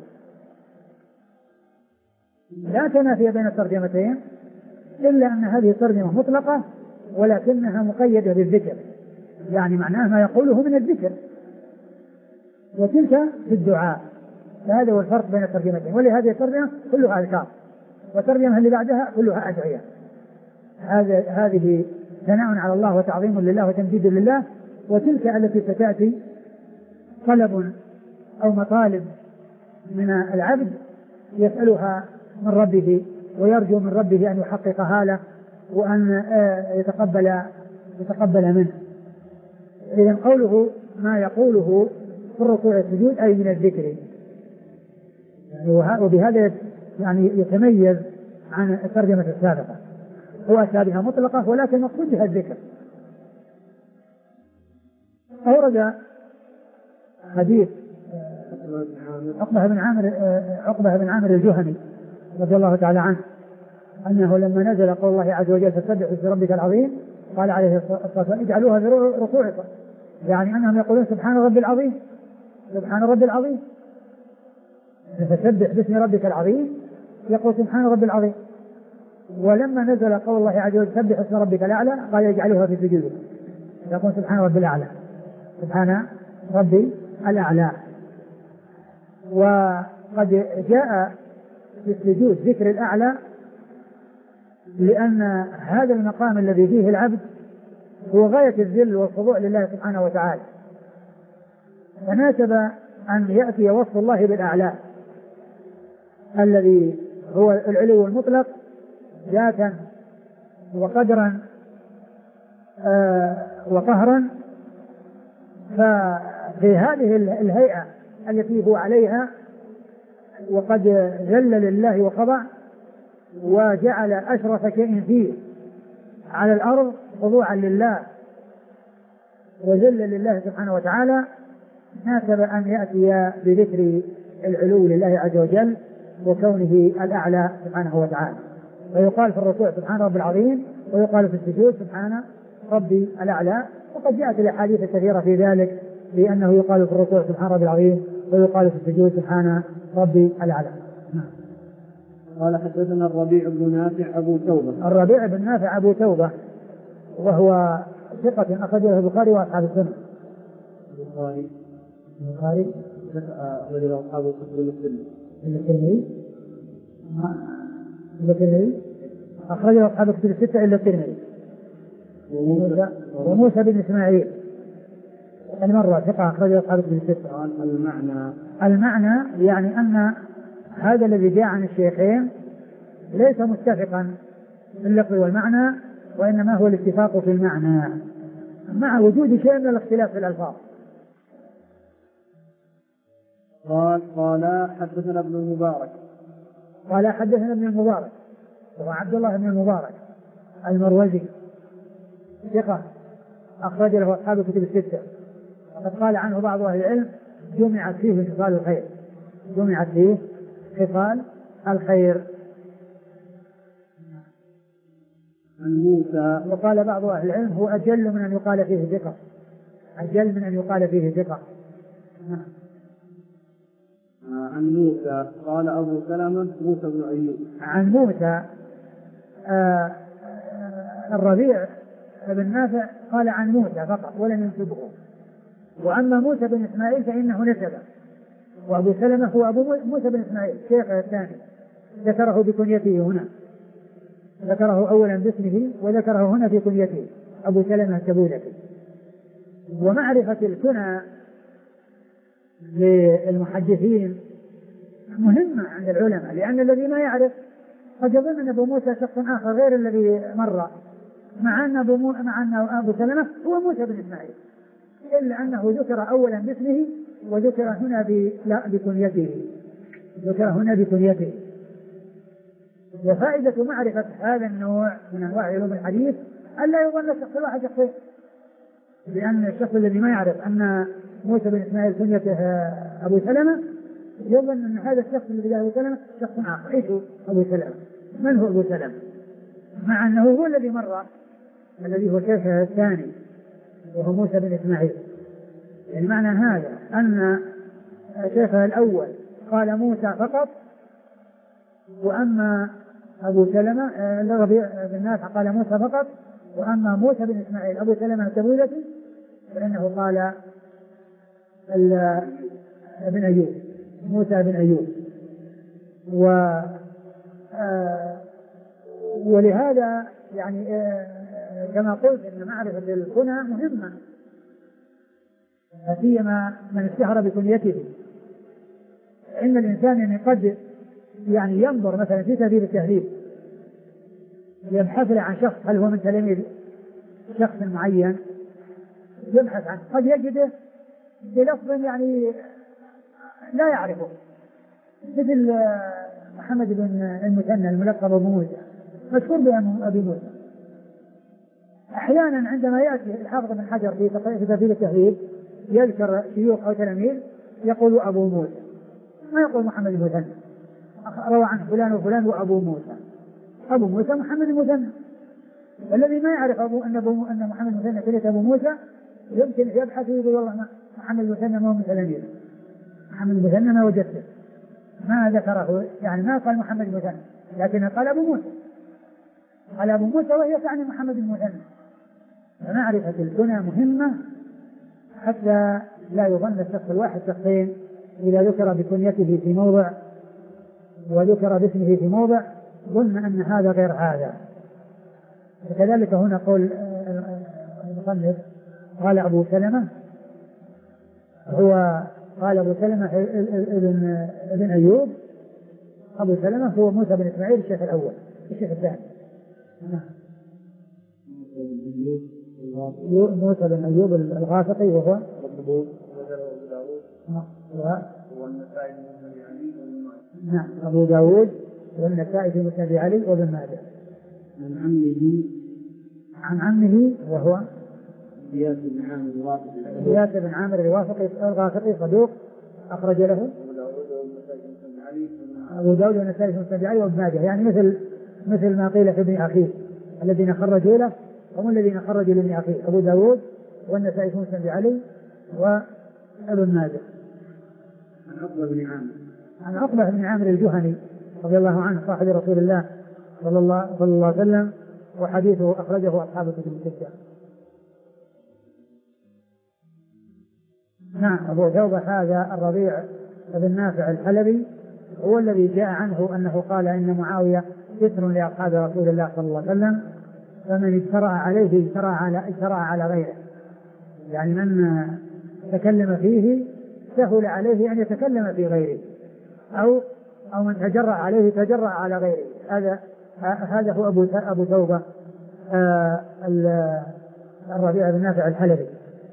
لا تنافي بين الترجمتين، إلا أن هذه الترجمة مطلقة ولكنها مقيدة بالذكر، يعني معناه ما يقوله من الذكر، وتلك في الدعاء. فهذا هو الفرق بين الترجمتين. ولهذه الترجمة كلها أذكار، والترجمة اللي بعدها كلها أدعية. هذا هذه ثناء على الله وتعظيم لله وتمجيد لله، وتلك التي ستأتي طلب أو مطالب من العبد يسألها من ربه ويرجو من ربه أن يحققها له وأن يتقبل يتقبل منه. إذن قوله ما يقوله في الركوع والسجود أي من الذكر، وبهذا يعني يتميز عن الترجمة السابقة. هو السابقة مطلقة ولكن مقصود بها الذكر. أورد حديث عقبة بن عامر عقبة بن عامر الجهني رضي الله تعالى عنه أنه لما نزل قول الله عز وجل فسبح باسم ربك العظيم قال عليه الصلاة والسلام: اجعلوها في ركوعكم، يعني أنهم يقولون سبحان ربي العظيم سبحان ربي العظيم. فسبح باسم ربك العظيم يقول سبحان ربي العظيم. ولما نزل قول الله عز وجل سبح اسم ربك الأعلى قال: اجعلوها في سجودكم، يقول سبحان ربي الأعلى. سبحان ربي الأعلى. وقد جاء في السجود ذكر الأعلى لأن هذا المقام الذي فيه العبد هو غاية الذل والخضوع لله سبحانه وتعالى، فناسب أن يأتي وصف الله بالأعلى الذي هو العلو المطلق ذاتا وقدرا آه وقهرا. ففي هذه الهيئة التي هو عليها وقد ذل لله وخضع وجعل أشرف شيء فيه على الأرض خضوعا لله وذل لله سبحانه وتعالى، ناسب أن يأتي بذكر العلو لله عز وجل وكونه الأعلى سبحانه وتعالى. ويقال في الركوع سبحان ربي العظيم، ويقال في السجود سبحان ربي الأعلى. وقد جاءت الأحاديث الكثيرة في ذلك بأنه يقال في الركوع سبحان ربي العظيم ويقال في السجود سبحان ربي الأعلى. قال حدثنا الربيع بن نافع أبو توبة. الربيع بن نافع أبو توبة وهو ثقة أخرجه البخاري وأصحاب السنة. البخاري البخاري أخرجه أصحاب الكتب المسلمين. الترمذي الترمذي أخرجه أصحاب الكتب الستة إلا الترمذي. وموسى, وموسى بن إسماعيل المرة ثقة أخرجه أصحاب الكتب الستة. المعنى المعنى يعني أن هذا الذي جاء عن الشيخين ليس متفقا في اللفظ والمعنى، وإنما هو الاتفاق في المعنى مع وجود شيء من الاختلاف في الألفاظ. قال قال حدثنا ابن المبارك قال حدثنا ابن المبارك وهو عبد الله بن المبارك المروزي ثقة أخرج له أصحاب الكتب الستة. وقد قال عنه بعض أهل العلم جمعت فيه خصال الخير، جمعت فيه خصال الخير. عن موسى. وقال بعض أهل العلم هو أجل من أن يقال فيه ثقة، أجل من أن يقال فيه ثقة. عن موسى قال أبو سلمة موسى بن أيوب. عن موسى آه الربيع بن نافع قال عن موسى فقط ولم ينسبه. وأما موسى بن إسماعيل فإنه نسبه، وأبو سلمة هو أبو موسى بن إسماعيل شيخه الثاني، ذكره بكنيته هنا، ذكره أولا باسمه وذكره هنا في كنيته أبو سلمة التبوذكي. ومعرفة الكنى للمحدثين مهمة عند العلماء، لأن الذي ما يعرف قد يظن أن أبو موسى شخص آخر غير الذي مر، مع أن أبو, مو... مع أن أبو سلمة هو موسى بن إسماعيل، إلا أنه ذكر أولا باسمه وذكر هنا ب... لا بكنيته، ذكر هنا بكنيته. وفائدة معرفة هذا النوع من أنواع علوم الحديث ألا يظن الشخص الواحد شخصين، لأن الشخص الذي ما يعرف أن موسى بن إسماعيل كنيته أبو سلمة يظن أن هذا الشخص الذي جاء أبو سلمة شخص آخر. إيش هو أبو سلمة؟ من هو أبو سلمة؟ مع أنه هو الذي مر الذي هو شيخه الثاني وهو موسى بن إسماعيل. يعني معنى هذا أن شيخه الأول قال موسى فقط، وأما أبو سلمة الربيع بن نافع قال موسى فقط، وأما موسى بن إسماعيل أبو سلمة التبوذكي فإنه قال ابن أيوب موسى بن أيوب. و ولهذا يعني كما قلت أن معرفة الكنى مهمة، سيما من اشتهر بكنيته. إن الإنسان يعني قد يعني ينظر مثلا في تهذيب التهذيب يبحث عن شخص هل هو من تلاميذ شخص معين، يبحث عنه قد يجده بلفظ يعني لا يعرفه، مثل محمد بن المثنى الملقب أبو موسى مشهور بأبي موسى. أحيانا عندما يأتي الحافظ بن حجر في تهذيب التهذيب يذكر شيوخ أو تلاميذ يقول أبو موسى، ما يقول محمد المثنى، روى عنه فلان وفلان وأبو موسى. أبو موسى محمد المثنى، والذي ما يعرف أبو أن, أبو أن محمد المثنى كلمة أبو موسى يمكن يبحث ويقول والله محمد المثنى ما هو من تلاميذه، محمد المثنى ما وجدته، ما ذكره، يعني ما قال محمد المثنى لكن قال أبو موسى، قال أبو موسى وهي تعني محمد المثنى. فمعرفة الكنى مهمة حتى لا يظن الشخص الواحد شخصين، إذا ذكر بكنيته في موضع وذكر باسمه في موضع ظن أن هذا غير هذا. وكذلك هنا قول المصنف قال أبو سلمة، هو قال أبو سلمة ابن, ابن أيوب، أبو سلمة هو موسى بن إسماعيل الشيخ الأول الشيخ الثاني. موسى بن أيوب الغافقي وهو نعم أبو داود والنسائي في مسند علي وابن ماجه. عن عمه عن عمه وهو إياس بن عامر الوافقي إياس بن عامر الوافقي الغافقي صدوق أخرج له أبو داود والنسائي في مسند علي وابن ماجه، يعني مثل مثل ما قيل في ابن أخيه الذين خرجوا له هم الذين خرجوا لابن أخيه أبو داود والنسائي في مسند علي وابن ماجه. عن عقبة بن عامر عن عقبة بن عامر الجهني رضي الله عنه صاحب رسول الله صلى الله صلى الله عليه وسلم، وحديثه أخرجه أصحاب الكتب الستة. نعم أبو ثوبة هذا الربيع بن نافع الحلبي هو الذي جاء عنه أنه قال إن معاوية ستر لأصحاب رسول الله صلى الله عليه وسلم، فمن اجترأ عليه اجترأ على اجترأ على غيره، يعني من تكلم فيه سهل عليه أن يتكلم في غيره، أو أو من تجرأ عليه تجرأ على غيره. هذا هذا هو أبو أبو ثوبة آه الربيع بن نافع الحلبي.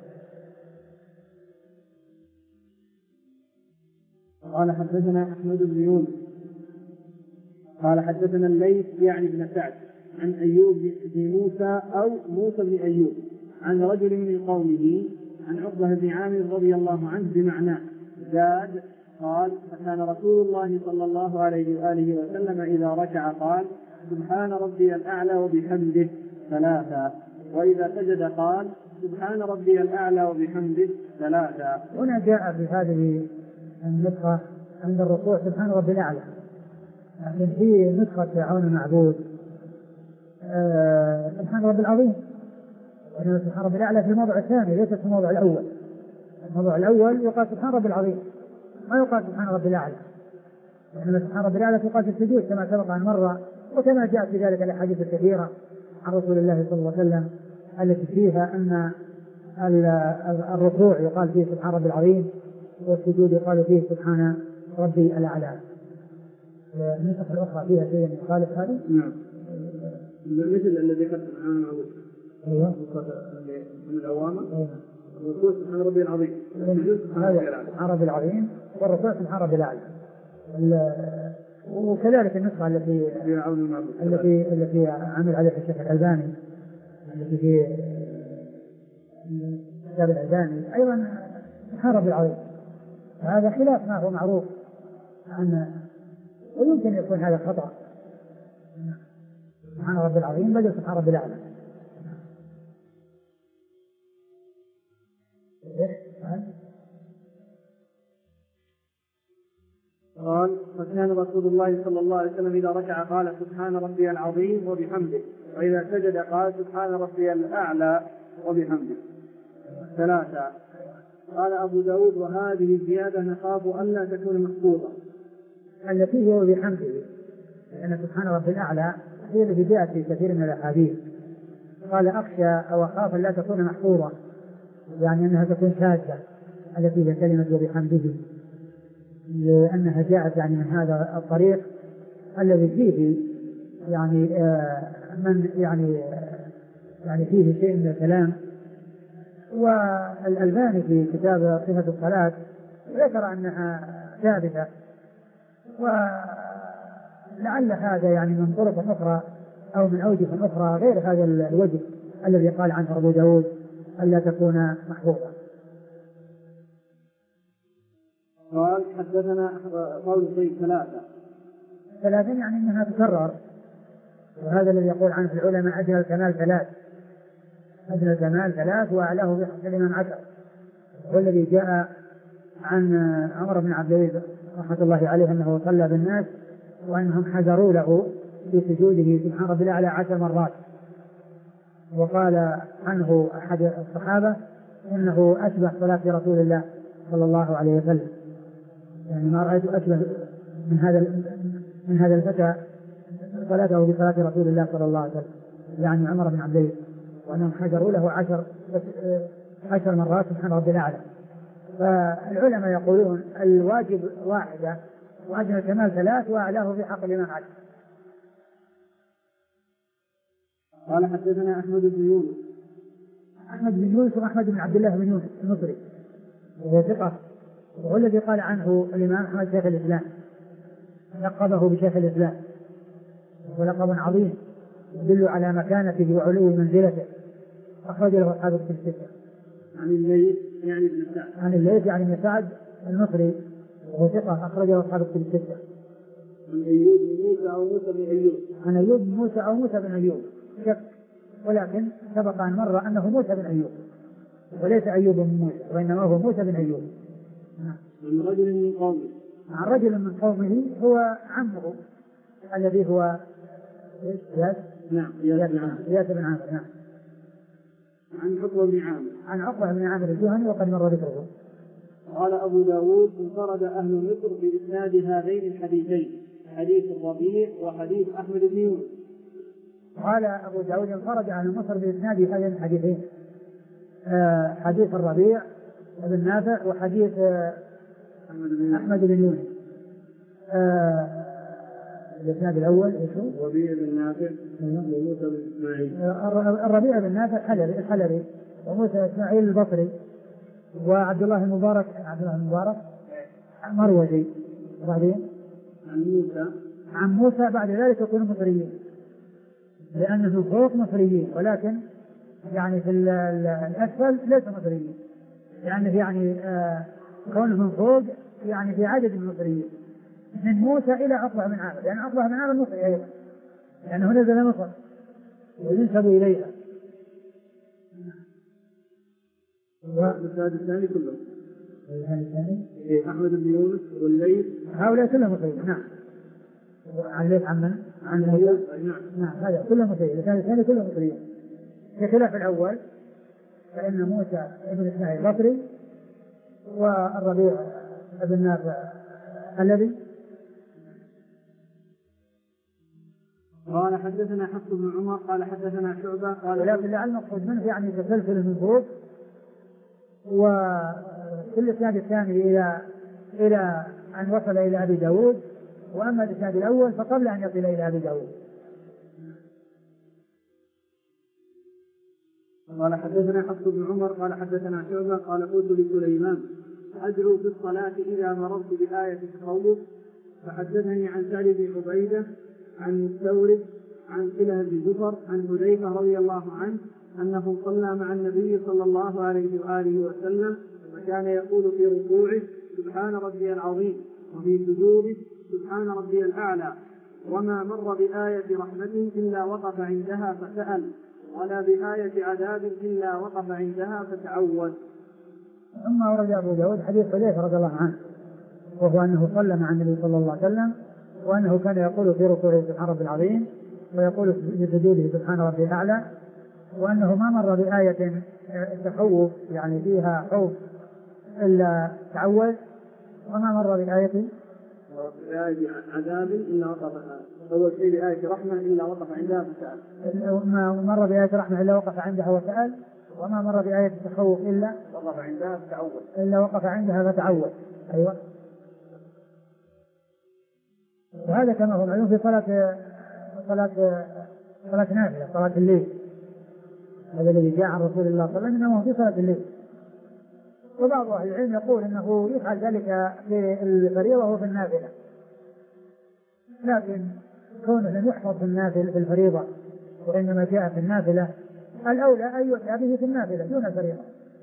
قال حدثنا أحمد بن يونس قال حدثنا الليث يعني بن سعد عن أيوب بن موسى أو موسى بن أيوب عن رجل من قومه عن عقبة بن عامر رضي الله عنه بمعناه زاد قال فكان رسول الله صلى الله عليه وآله وسلم إذا ركع قال سبحان ربي الأعلى وبحمده ثلاثا، وإذا سجد قال سبحان ربي الأعلى وبحمده ثلاثا. هنا جاء في هذه النسخة عند الركوع سبحان ربي الأعلى، لكن في نسخة عون المعبود أه سبحان ربي العظيم، وإنما سبحان ربي الأعلى في الموضع الثاني ليس في الموضع الأول. الموضع الأول يقال سبحان ربي العظيم ما يقال سبحان ربي الأعلى، وإنما سبحان ربي الأعلى تقال في السجود كما سبق عن مرة، وكما جاء في ذلك الأحاديث الكثيرة عن رسول الله صلى الله عليه وسلم التي فيها أن الركوع يقال فيه سبحان ربي العظيم والسجود يقال فيه سبحان ربي الأعلى. النسخ الأخرى فيها شيء يخالف هذا؟ نعم مثل الذي ذكر سبحان الله أيوه من الأوامر الركوع سبحان ربي العظيم سبحان ربي العظيم والركوع سبحان ربي الأعلى. وكذلك النسخة التي التي التي عمل عليها الشيخ الألباني التي في كتاب الألباني أيضا سبحان ربي العظيم، هذا خلاف ما هو معروف عنه، ويمكن يكون هذا خطأ سبحان ربي العظيم بدل سبحان ربي الأعلى. قال فكان رسول الله صلى الله عليه وسلم إذا ركع قال سبحان ربي العظيم وبحمده، وإذا سجد قال سبحان ربي الأعلى وبحمده ثلاثة. قال أبو داود وهذه الزيادة نخاف ألا تكون محفوظة. التي هي وبحمده، لأن سبحان ربي الأعلى هي التي جاءت في كثير من الأحاديث. قال أخشى أو أخاف ألا تكون محفوظة، يعني أنها تكون شاذة التي هي كلمة وبحمده، لأنها جاءت يعني من هذا الطريق الذي فيه يعني آه من يعني آه يعني فيه شيء من الكلام. والألباني في كتاب صفة الصلاة ذكر أنها ثابتة، ولعل هذا يعني من طرق أخرى أو من أوجه أخرى غير هذا الوجه الذي قال عنه أبو داود ألا تكون محفوظة. قال حدثنا قول طيب ثلاثة ثلاثة يعني أنها تكرر، وهذا الذي يقول عنه العلماء أدنى الكمال ثلاث، أدنى الكمال ثلاث وأعلاه بحسب الإمام عشر، والذي جاء عن عمر بن عبد العزيز رحمة الله عليه أنه صلى بالناس وأنهم حذروا له في سجوده سبحان ربي الأعلى عشر مرات، وقال عنه أحد الصحابة إنه أشبه صلاة رسول الله صلى الله عليه وسلم، يعني ما رأيت أشبه من هذا من هذا الفتى صلاته بصلاة رسول الله صلى الله عليه وسلم، يعني عمر بن عبد العزيز، وأنهم حجروا له عشر عشر مرات سبحان ربي الأعلى. فالعلماء يقولون الواجب واحدة وأجل الكمال ثلاث وأعلاه في حق الإمام علي. قال حدثنا أحمد بن يونس. أحمد بن يونس وأحمد بن عبد الله بن يونس المصري وهو ثقة، وهو الذي قال عنه الإمام أحمد شيخ الإسلام، لقبه بشيخ الإسلام، ولقب عظيم يدل على مكانته وعلو منزلته. أخرج له أصحاب الكتب الستة. عن الليث يعني ابن سعد. عن الليث يعني ابن سعد المصري وهو ثقة، أخرج له أصحاب الكتب الستة. عن أيوب بن موسى أو موسى بن أيوب. عن أيوب بن موسى أو موسى بن أيوب شك، ولكن سبق أن مر أنه موسى بن أيوب وليس أيوب بن موسى، وإنما هو موسى بن أيوب. عن رجل من قومه. عن رجل من قومه هو عمه الذي هو إياس. نعم إياس بن عامر. إياس بن عامر. نعم. عن عقبة بن عامر. عن عقبة بن عامر الجهني وقد مر ذكره. قال أبو داود انفرد أهل مصر بإسناد هذين الحديثين، حديث الربيع وحديث أحمد بن يونس. قال أبو داود انفرد أهل مصر بإسناد هذين الحديثين، آه حديث الربيع بن نافع وحديث آه أحمد بن يونس. آه الإسناد الأول إيش هو؟ الربيع بن نافع وموسى بن إسماعيل. الربيع بن نافع حلبي الحلبي، وموسى إسماعيل البصري، وعبد الله المبارك عبد الله المبارك مروزي. وبعدين عن موسى عن موسى بعد ذلك يكونوا مصريين، لأنه فوق مصريين، ولكن يعني في الأسفل ليس مصريين، يعني يعني آه كونهم فوق يعني في عدد المصريين من موسى إلى عقبة بن عامر، لأن يعني عقبة بن عامر مصري أيضا، لأنه يعني نزل مصر وينسب إليها. والإسناد الثاني كله الإسناد الثاني أحمد بن يونس والليث، هؤلاء كلهم مصريين. نعم. عن الليث عن من؟ عن موسى. نعم. نعم هذا كلهم مصريين. الإسناد الثاني كلهم مصريين، بخلاف الأول فإن موسى ابن إسماعيل البصري والربيع بن نافع الذي. قال حدثنا حفص بن عمر قال حدثنا شعبة قال. ولكن لعل المقصود منه يعني تسلسل من فوق، وفي الإسناد الثاني إلى إلى أن وصل إلى أبي داود، وأما الإسناد الأول فقبل أن يصل إلى أبي داود. قال حدثنا حفص بن عمر قال حدثنا شعبة قال قلت لسليمان أدعو في الصلاة إذا مررت بآية التخوف، فحدثني عن سعد بن عبيدة عن مستورد عن كلاه بن زفر عن حذيفة رضي الله عنه أنه صلى مع النبي صلى الله عليه وآله وسلم، وكان يقول في ركوعه سبحان ربي العظيم، وفي سجوده سبحان ربي الأعلى، وما مر بآية رحمة إلا وقف عندها فسأل، ولا بآية عذاب إلا وقف عندها فتعوذ. ثم ورد أبو داود حديث حذيفة رضي الله عنه، وهو أنه صلى مع النبي صلى الله عليه وسلم، وأنه كان يقول في ركوعه سبحان ربي العظيم، ويقول في سجوده سبحان ربي الأعلى، وأنه ما مر بآية تخوف يعني فيها خوف إلا تعوذ، وما مر بآية بآية عذاب إلا وقف، أول شيء بآية رحمة إلا وقف عندها فسأل. ما مر بآية رحمة إلا وقف عندها وسأل، وما مر بآية تخوف إلا وقف عندها فتعوذ. إلا وقف عندها فتعوذ. أيوة. وهذا كما هو معلوم في صلاة صلاة صلاة نافلة، صلاة الليل، هذا الذي جاء عن رسول الله صلى الله عليه وسلم إنه في صلاة الليل. وبعض أهل العلم يقول إنه يفعل ذلك في الفريضة وفي النافلة، لكن كونه لم يحفظ في النافلة في الفريضة وإنما جاء في النافلة، الأولى أن يؤتى به في النافلة دون الفريضة.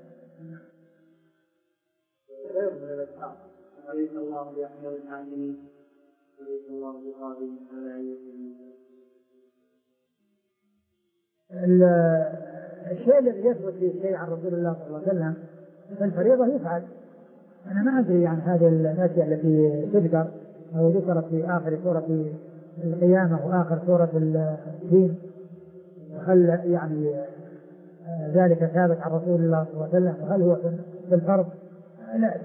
أليس الله بأحكم الحاكمين؟ أليس الله بقادر على أن الشيء الذي يثبت فيه الشيء عن رسول الله صلى الله عليه وسلم في الفريضة يفعل. أنا ما أدري عن هذه الأشياء التي تذكر أو ذكرت في آخر سورة القيامة وآخر سورة الدين، هل يعني ذلك ثابت عن رسول الله صلى الله عليه وسلم وهل هو في الفرض؟ لا.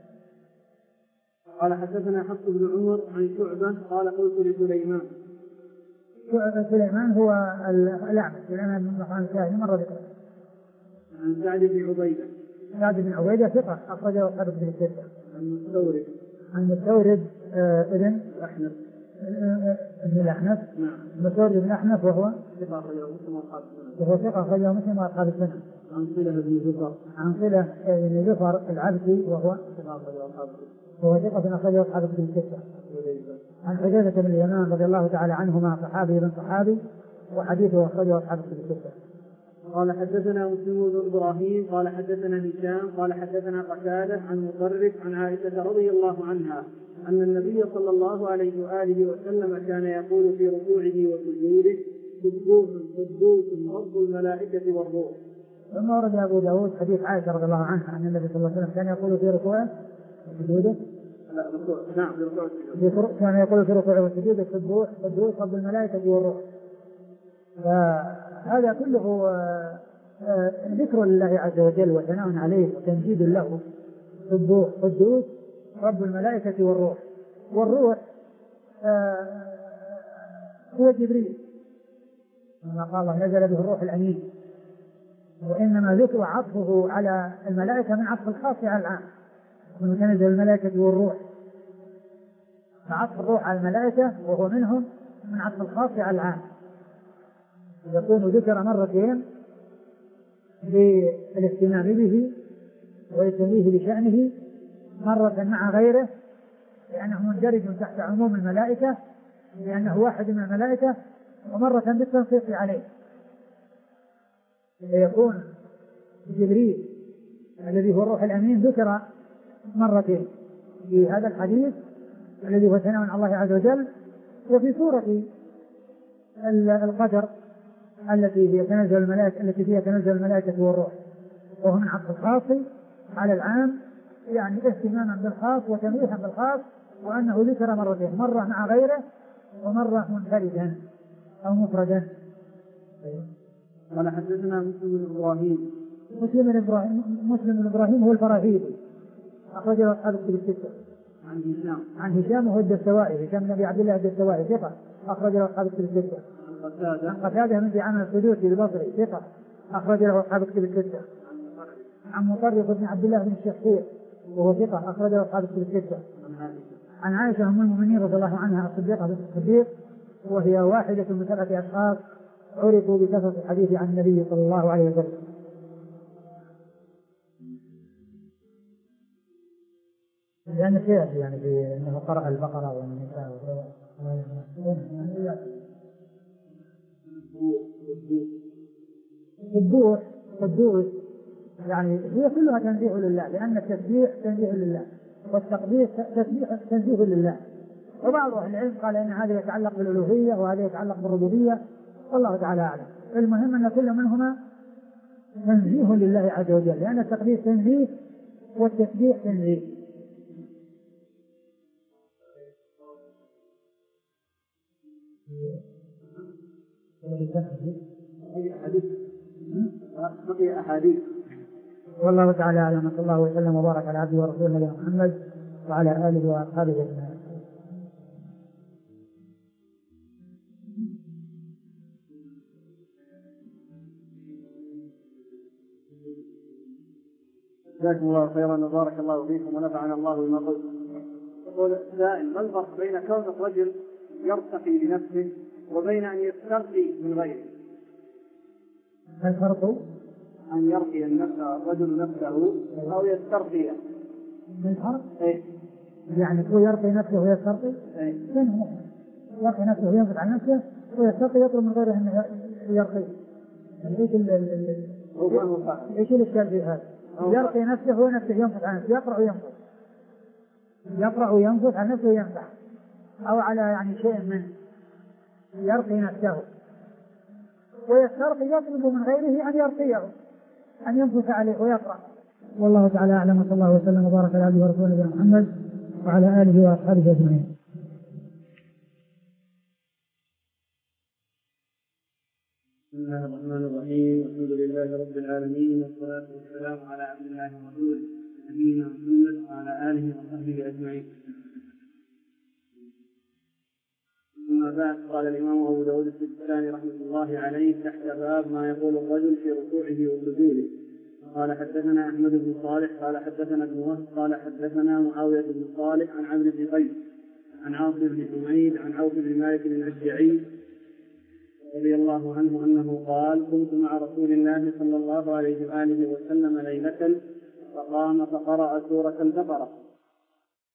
قال حدثنا حفص بن عمر عن شعبة قال قلت لسليمان. سليمان هو الأعمش سليمان بن مخان الشاهي مر ذكره. عن سعد بن عبيدة. سعد بن عبيدة ثقة أخرجه أصحاب الكتب الستة. عن مستورد. عن مستورد ابن الأحنف. ابن الأحنف. نعم. مستورد بن الأحنف وهو ثقة أخرجه مسلم وأصحاب السنن. وهو ثقة أخرجه مسلم وأصحاب السنن. عن صلة بن زفر. عن صلة بن زفر العبسي وهو ثقة أخرجه أصحاب السنن. وهو ثقة أخرجه أصحاب الكتب الستة. عن حذيفة بن اليمان رضي الله تعالى عنهما صحابي بن صحابي وحديثه أخرجه أصحاب الكتب الستة. قال حدثنا مسلم بن إبراهيم قال حدثنا هشام قال حدثنا قتادة عن مطرف عن عائشة رضي الله عنها أن النبي صلى الله عليه وآله وسلم كان يقول في ركوعه وسجوده قدوس قدوس رب الملائكة والروح. ثم ورد أبو داود حديث عائشة رضي الله عنها أن النبي صلى الله عليه وسلم كان يقول في ركوعه وسجوده لا ركوع نعم في ركوع السجود كان يقول في ركوعه وسجوده قدوس قدوس رب الملائكة والروح. فهذا كله ذكر لله عز وجل وثناء عليه وتمجيد له. قدوس قدوس رب الملائكة والروح. والروح هو جبريل كما قال الله نزل به الروح الأمين. وإنما ذكر عطفه على الملائكة من عطف الخاص على العام وتنزل الملائكة والروح. فعطف الروح على الملائكة وهو منهم من عطف الخاص على العام يكون ذكر مرتين بالاهتمام به والتنبيه بشأنه مرة مع غيره لأنه مندرج تحت عموم الملائكة لأنه واحد من الملائكة ومرة بالتنصيص عليه فيكون جبريل الذي هو الروح الأمين ذكر مرتين في هذا الحديث الذي هو ثناء على الله عز وجل وفي سورة القدر التي هي تنزل الملائكة التي فيها تنزل الملائكة والروح وهو من عطف الخاص على العام يعني اهتماما بالخاص وتنويها بالخاص وأنه ذكر مرتين مرة مع غيره ومرة منفردا أو مفردا. قال حدثنا مسلم بن إبراهيم مسلم بن إبراهيم مسلم بن إبراهيم هو الفراهيدي أخرجه أصحاب الكتب الستة. عن هشام عن هشام وهو الدستوائي هشام بن أبي عبد الله الدستوائي ثقة أخرجه أصحاب الكتب الستة. قتادة قتادة من دعامة السدوسي البصري ثقة أخرج له أصحاب الكتب الستة. عن مطرف بن عبد الله بن الشخير وهو ثقة أخرج له أصحاب الكتب الستة. عن عائشة أم المؤمنين رضي الله عنها الصديقة بنت الصديق وهي واحدة من سبعة أشخاص عرفوا بكثرة الحديث عن النبي صلى الله عليه وسلم. لأن فيها يعني في أنه قرأ البقرة والنساء قدوس قدوس يعني هي كلها تنزيه لله لأن التسبيح تنزيه لله والتقديس تسبيح تنزيه لله. وبعض أهل العلم قال إن هذا يتعلق بالألوهية وهذا يتعلق بالربوبية والله تعالى أعلم. المهم أن كل منهما تنزيه لله عز وجل لأن التقديس تنزيه والتسبيح تنزيه. بقي أحاديث. والله تعالى أعلم. صلى الله وسلم وبارك على عبده ورسوله نبينا محمد وعلى آله وأصحابه أجمعين. جزاكم الله خيرا وبارك الله فيكم ونفعنا الله بما قلت. يقول السائل ما الفرق بين كون الرجل يرتقي بنفسه وبين أن يسترقي من غيره؟ ما الفرق؟ أن يرقي النفس الرجل نفسه أو يسترقيه. ما الفرق؟ إيه؟ يعني هو يرقي نفسه ويسترقي؟ إيه؟ يرقي نفسه وينفق عن نفسه ويسترقي يطلب من غيره أن يرقي. ايش ال ايش الاشكال في هذا؟ يرقي نفسه ونفسه ينفق عن نفسه يقرأ وينفق يقرأ وينفق عن نفسه وينفع أو على يعني شيء منه يرقي نفسه ويسترقي يطلب من غيره أن يرقيه أن ينفث عليه ويقرأ. والله تعالى أعلم. صلى الله وسلم وبارك على عبده ورسوله نبينا محمد وعلى آله وأصحابه أجمعين. بسم الله الرحمن الرحيم. الحمد لله رب العالمين، والصلاة والسلام على عبد الله ورسوله نبينا محمد وعلى آله وصحبه أجمعين. أما بعد، قال الإمام أبو داود السجستاني رحمة الله عليه تحت باب ما يقول الرجل في ركوعه وسجوده. قال حدثنا أحمد بن صالح قال حدثنا ابن وهب قال حدثنا معاوية بن صالح عن عمرو بن قيس عن عاصم بن حميد عن عوف بن مالك الأشجعي رضي الله عنه أنه قال: كنت مع رسول الله صلى الله عليه وآله وسلم ليلة فقام فقرأ سورة البقرة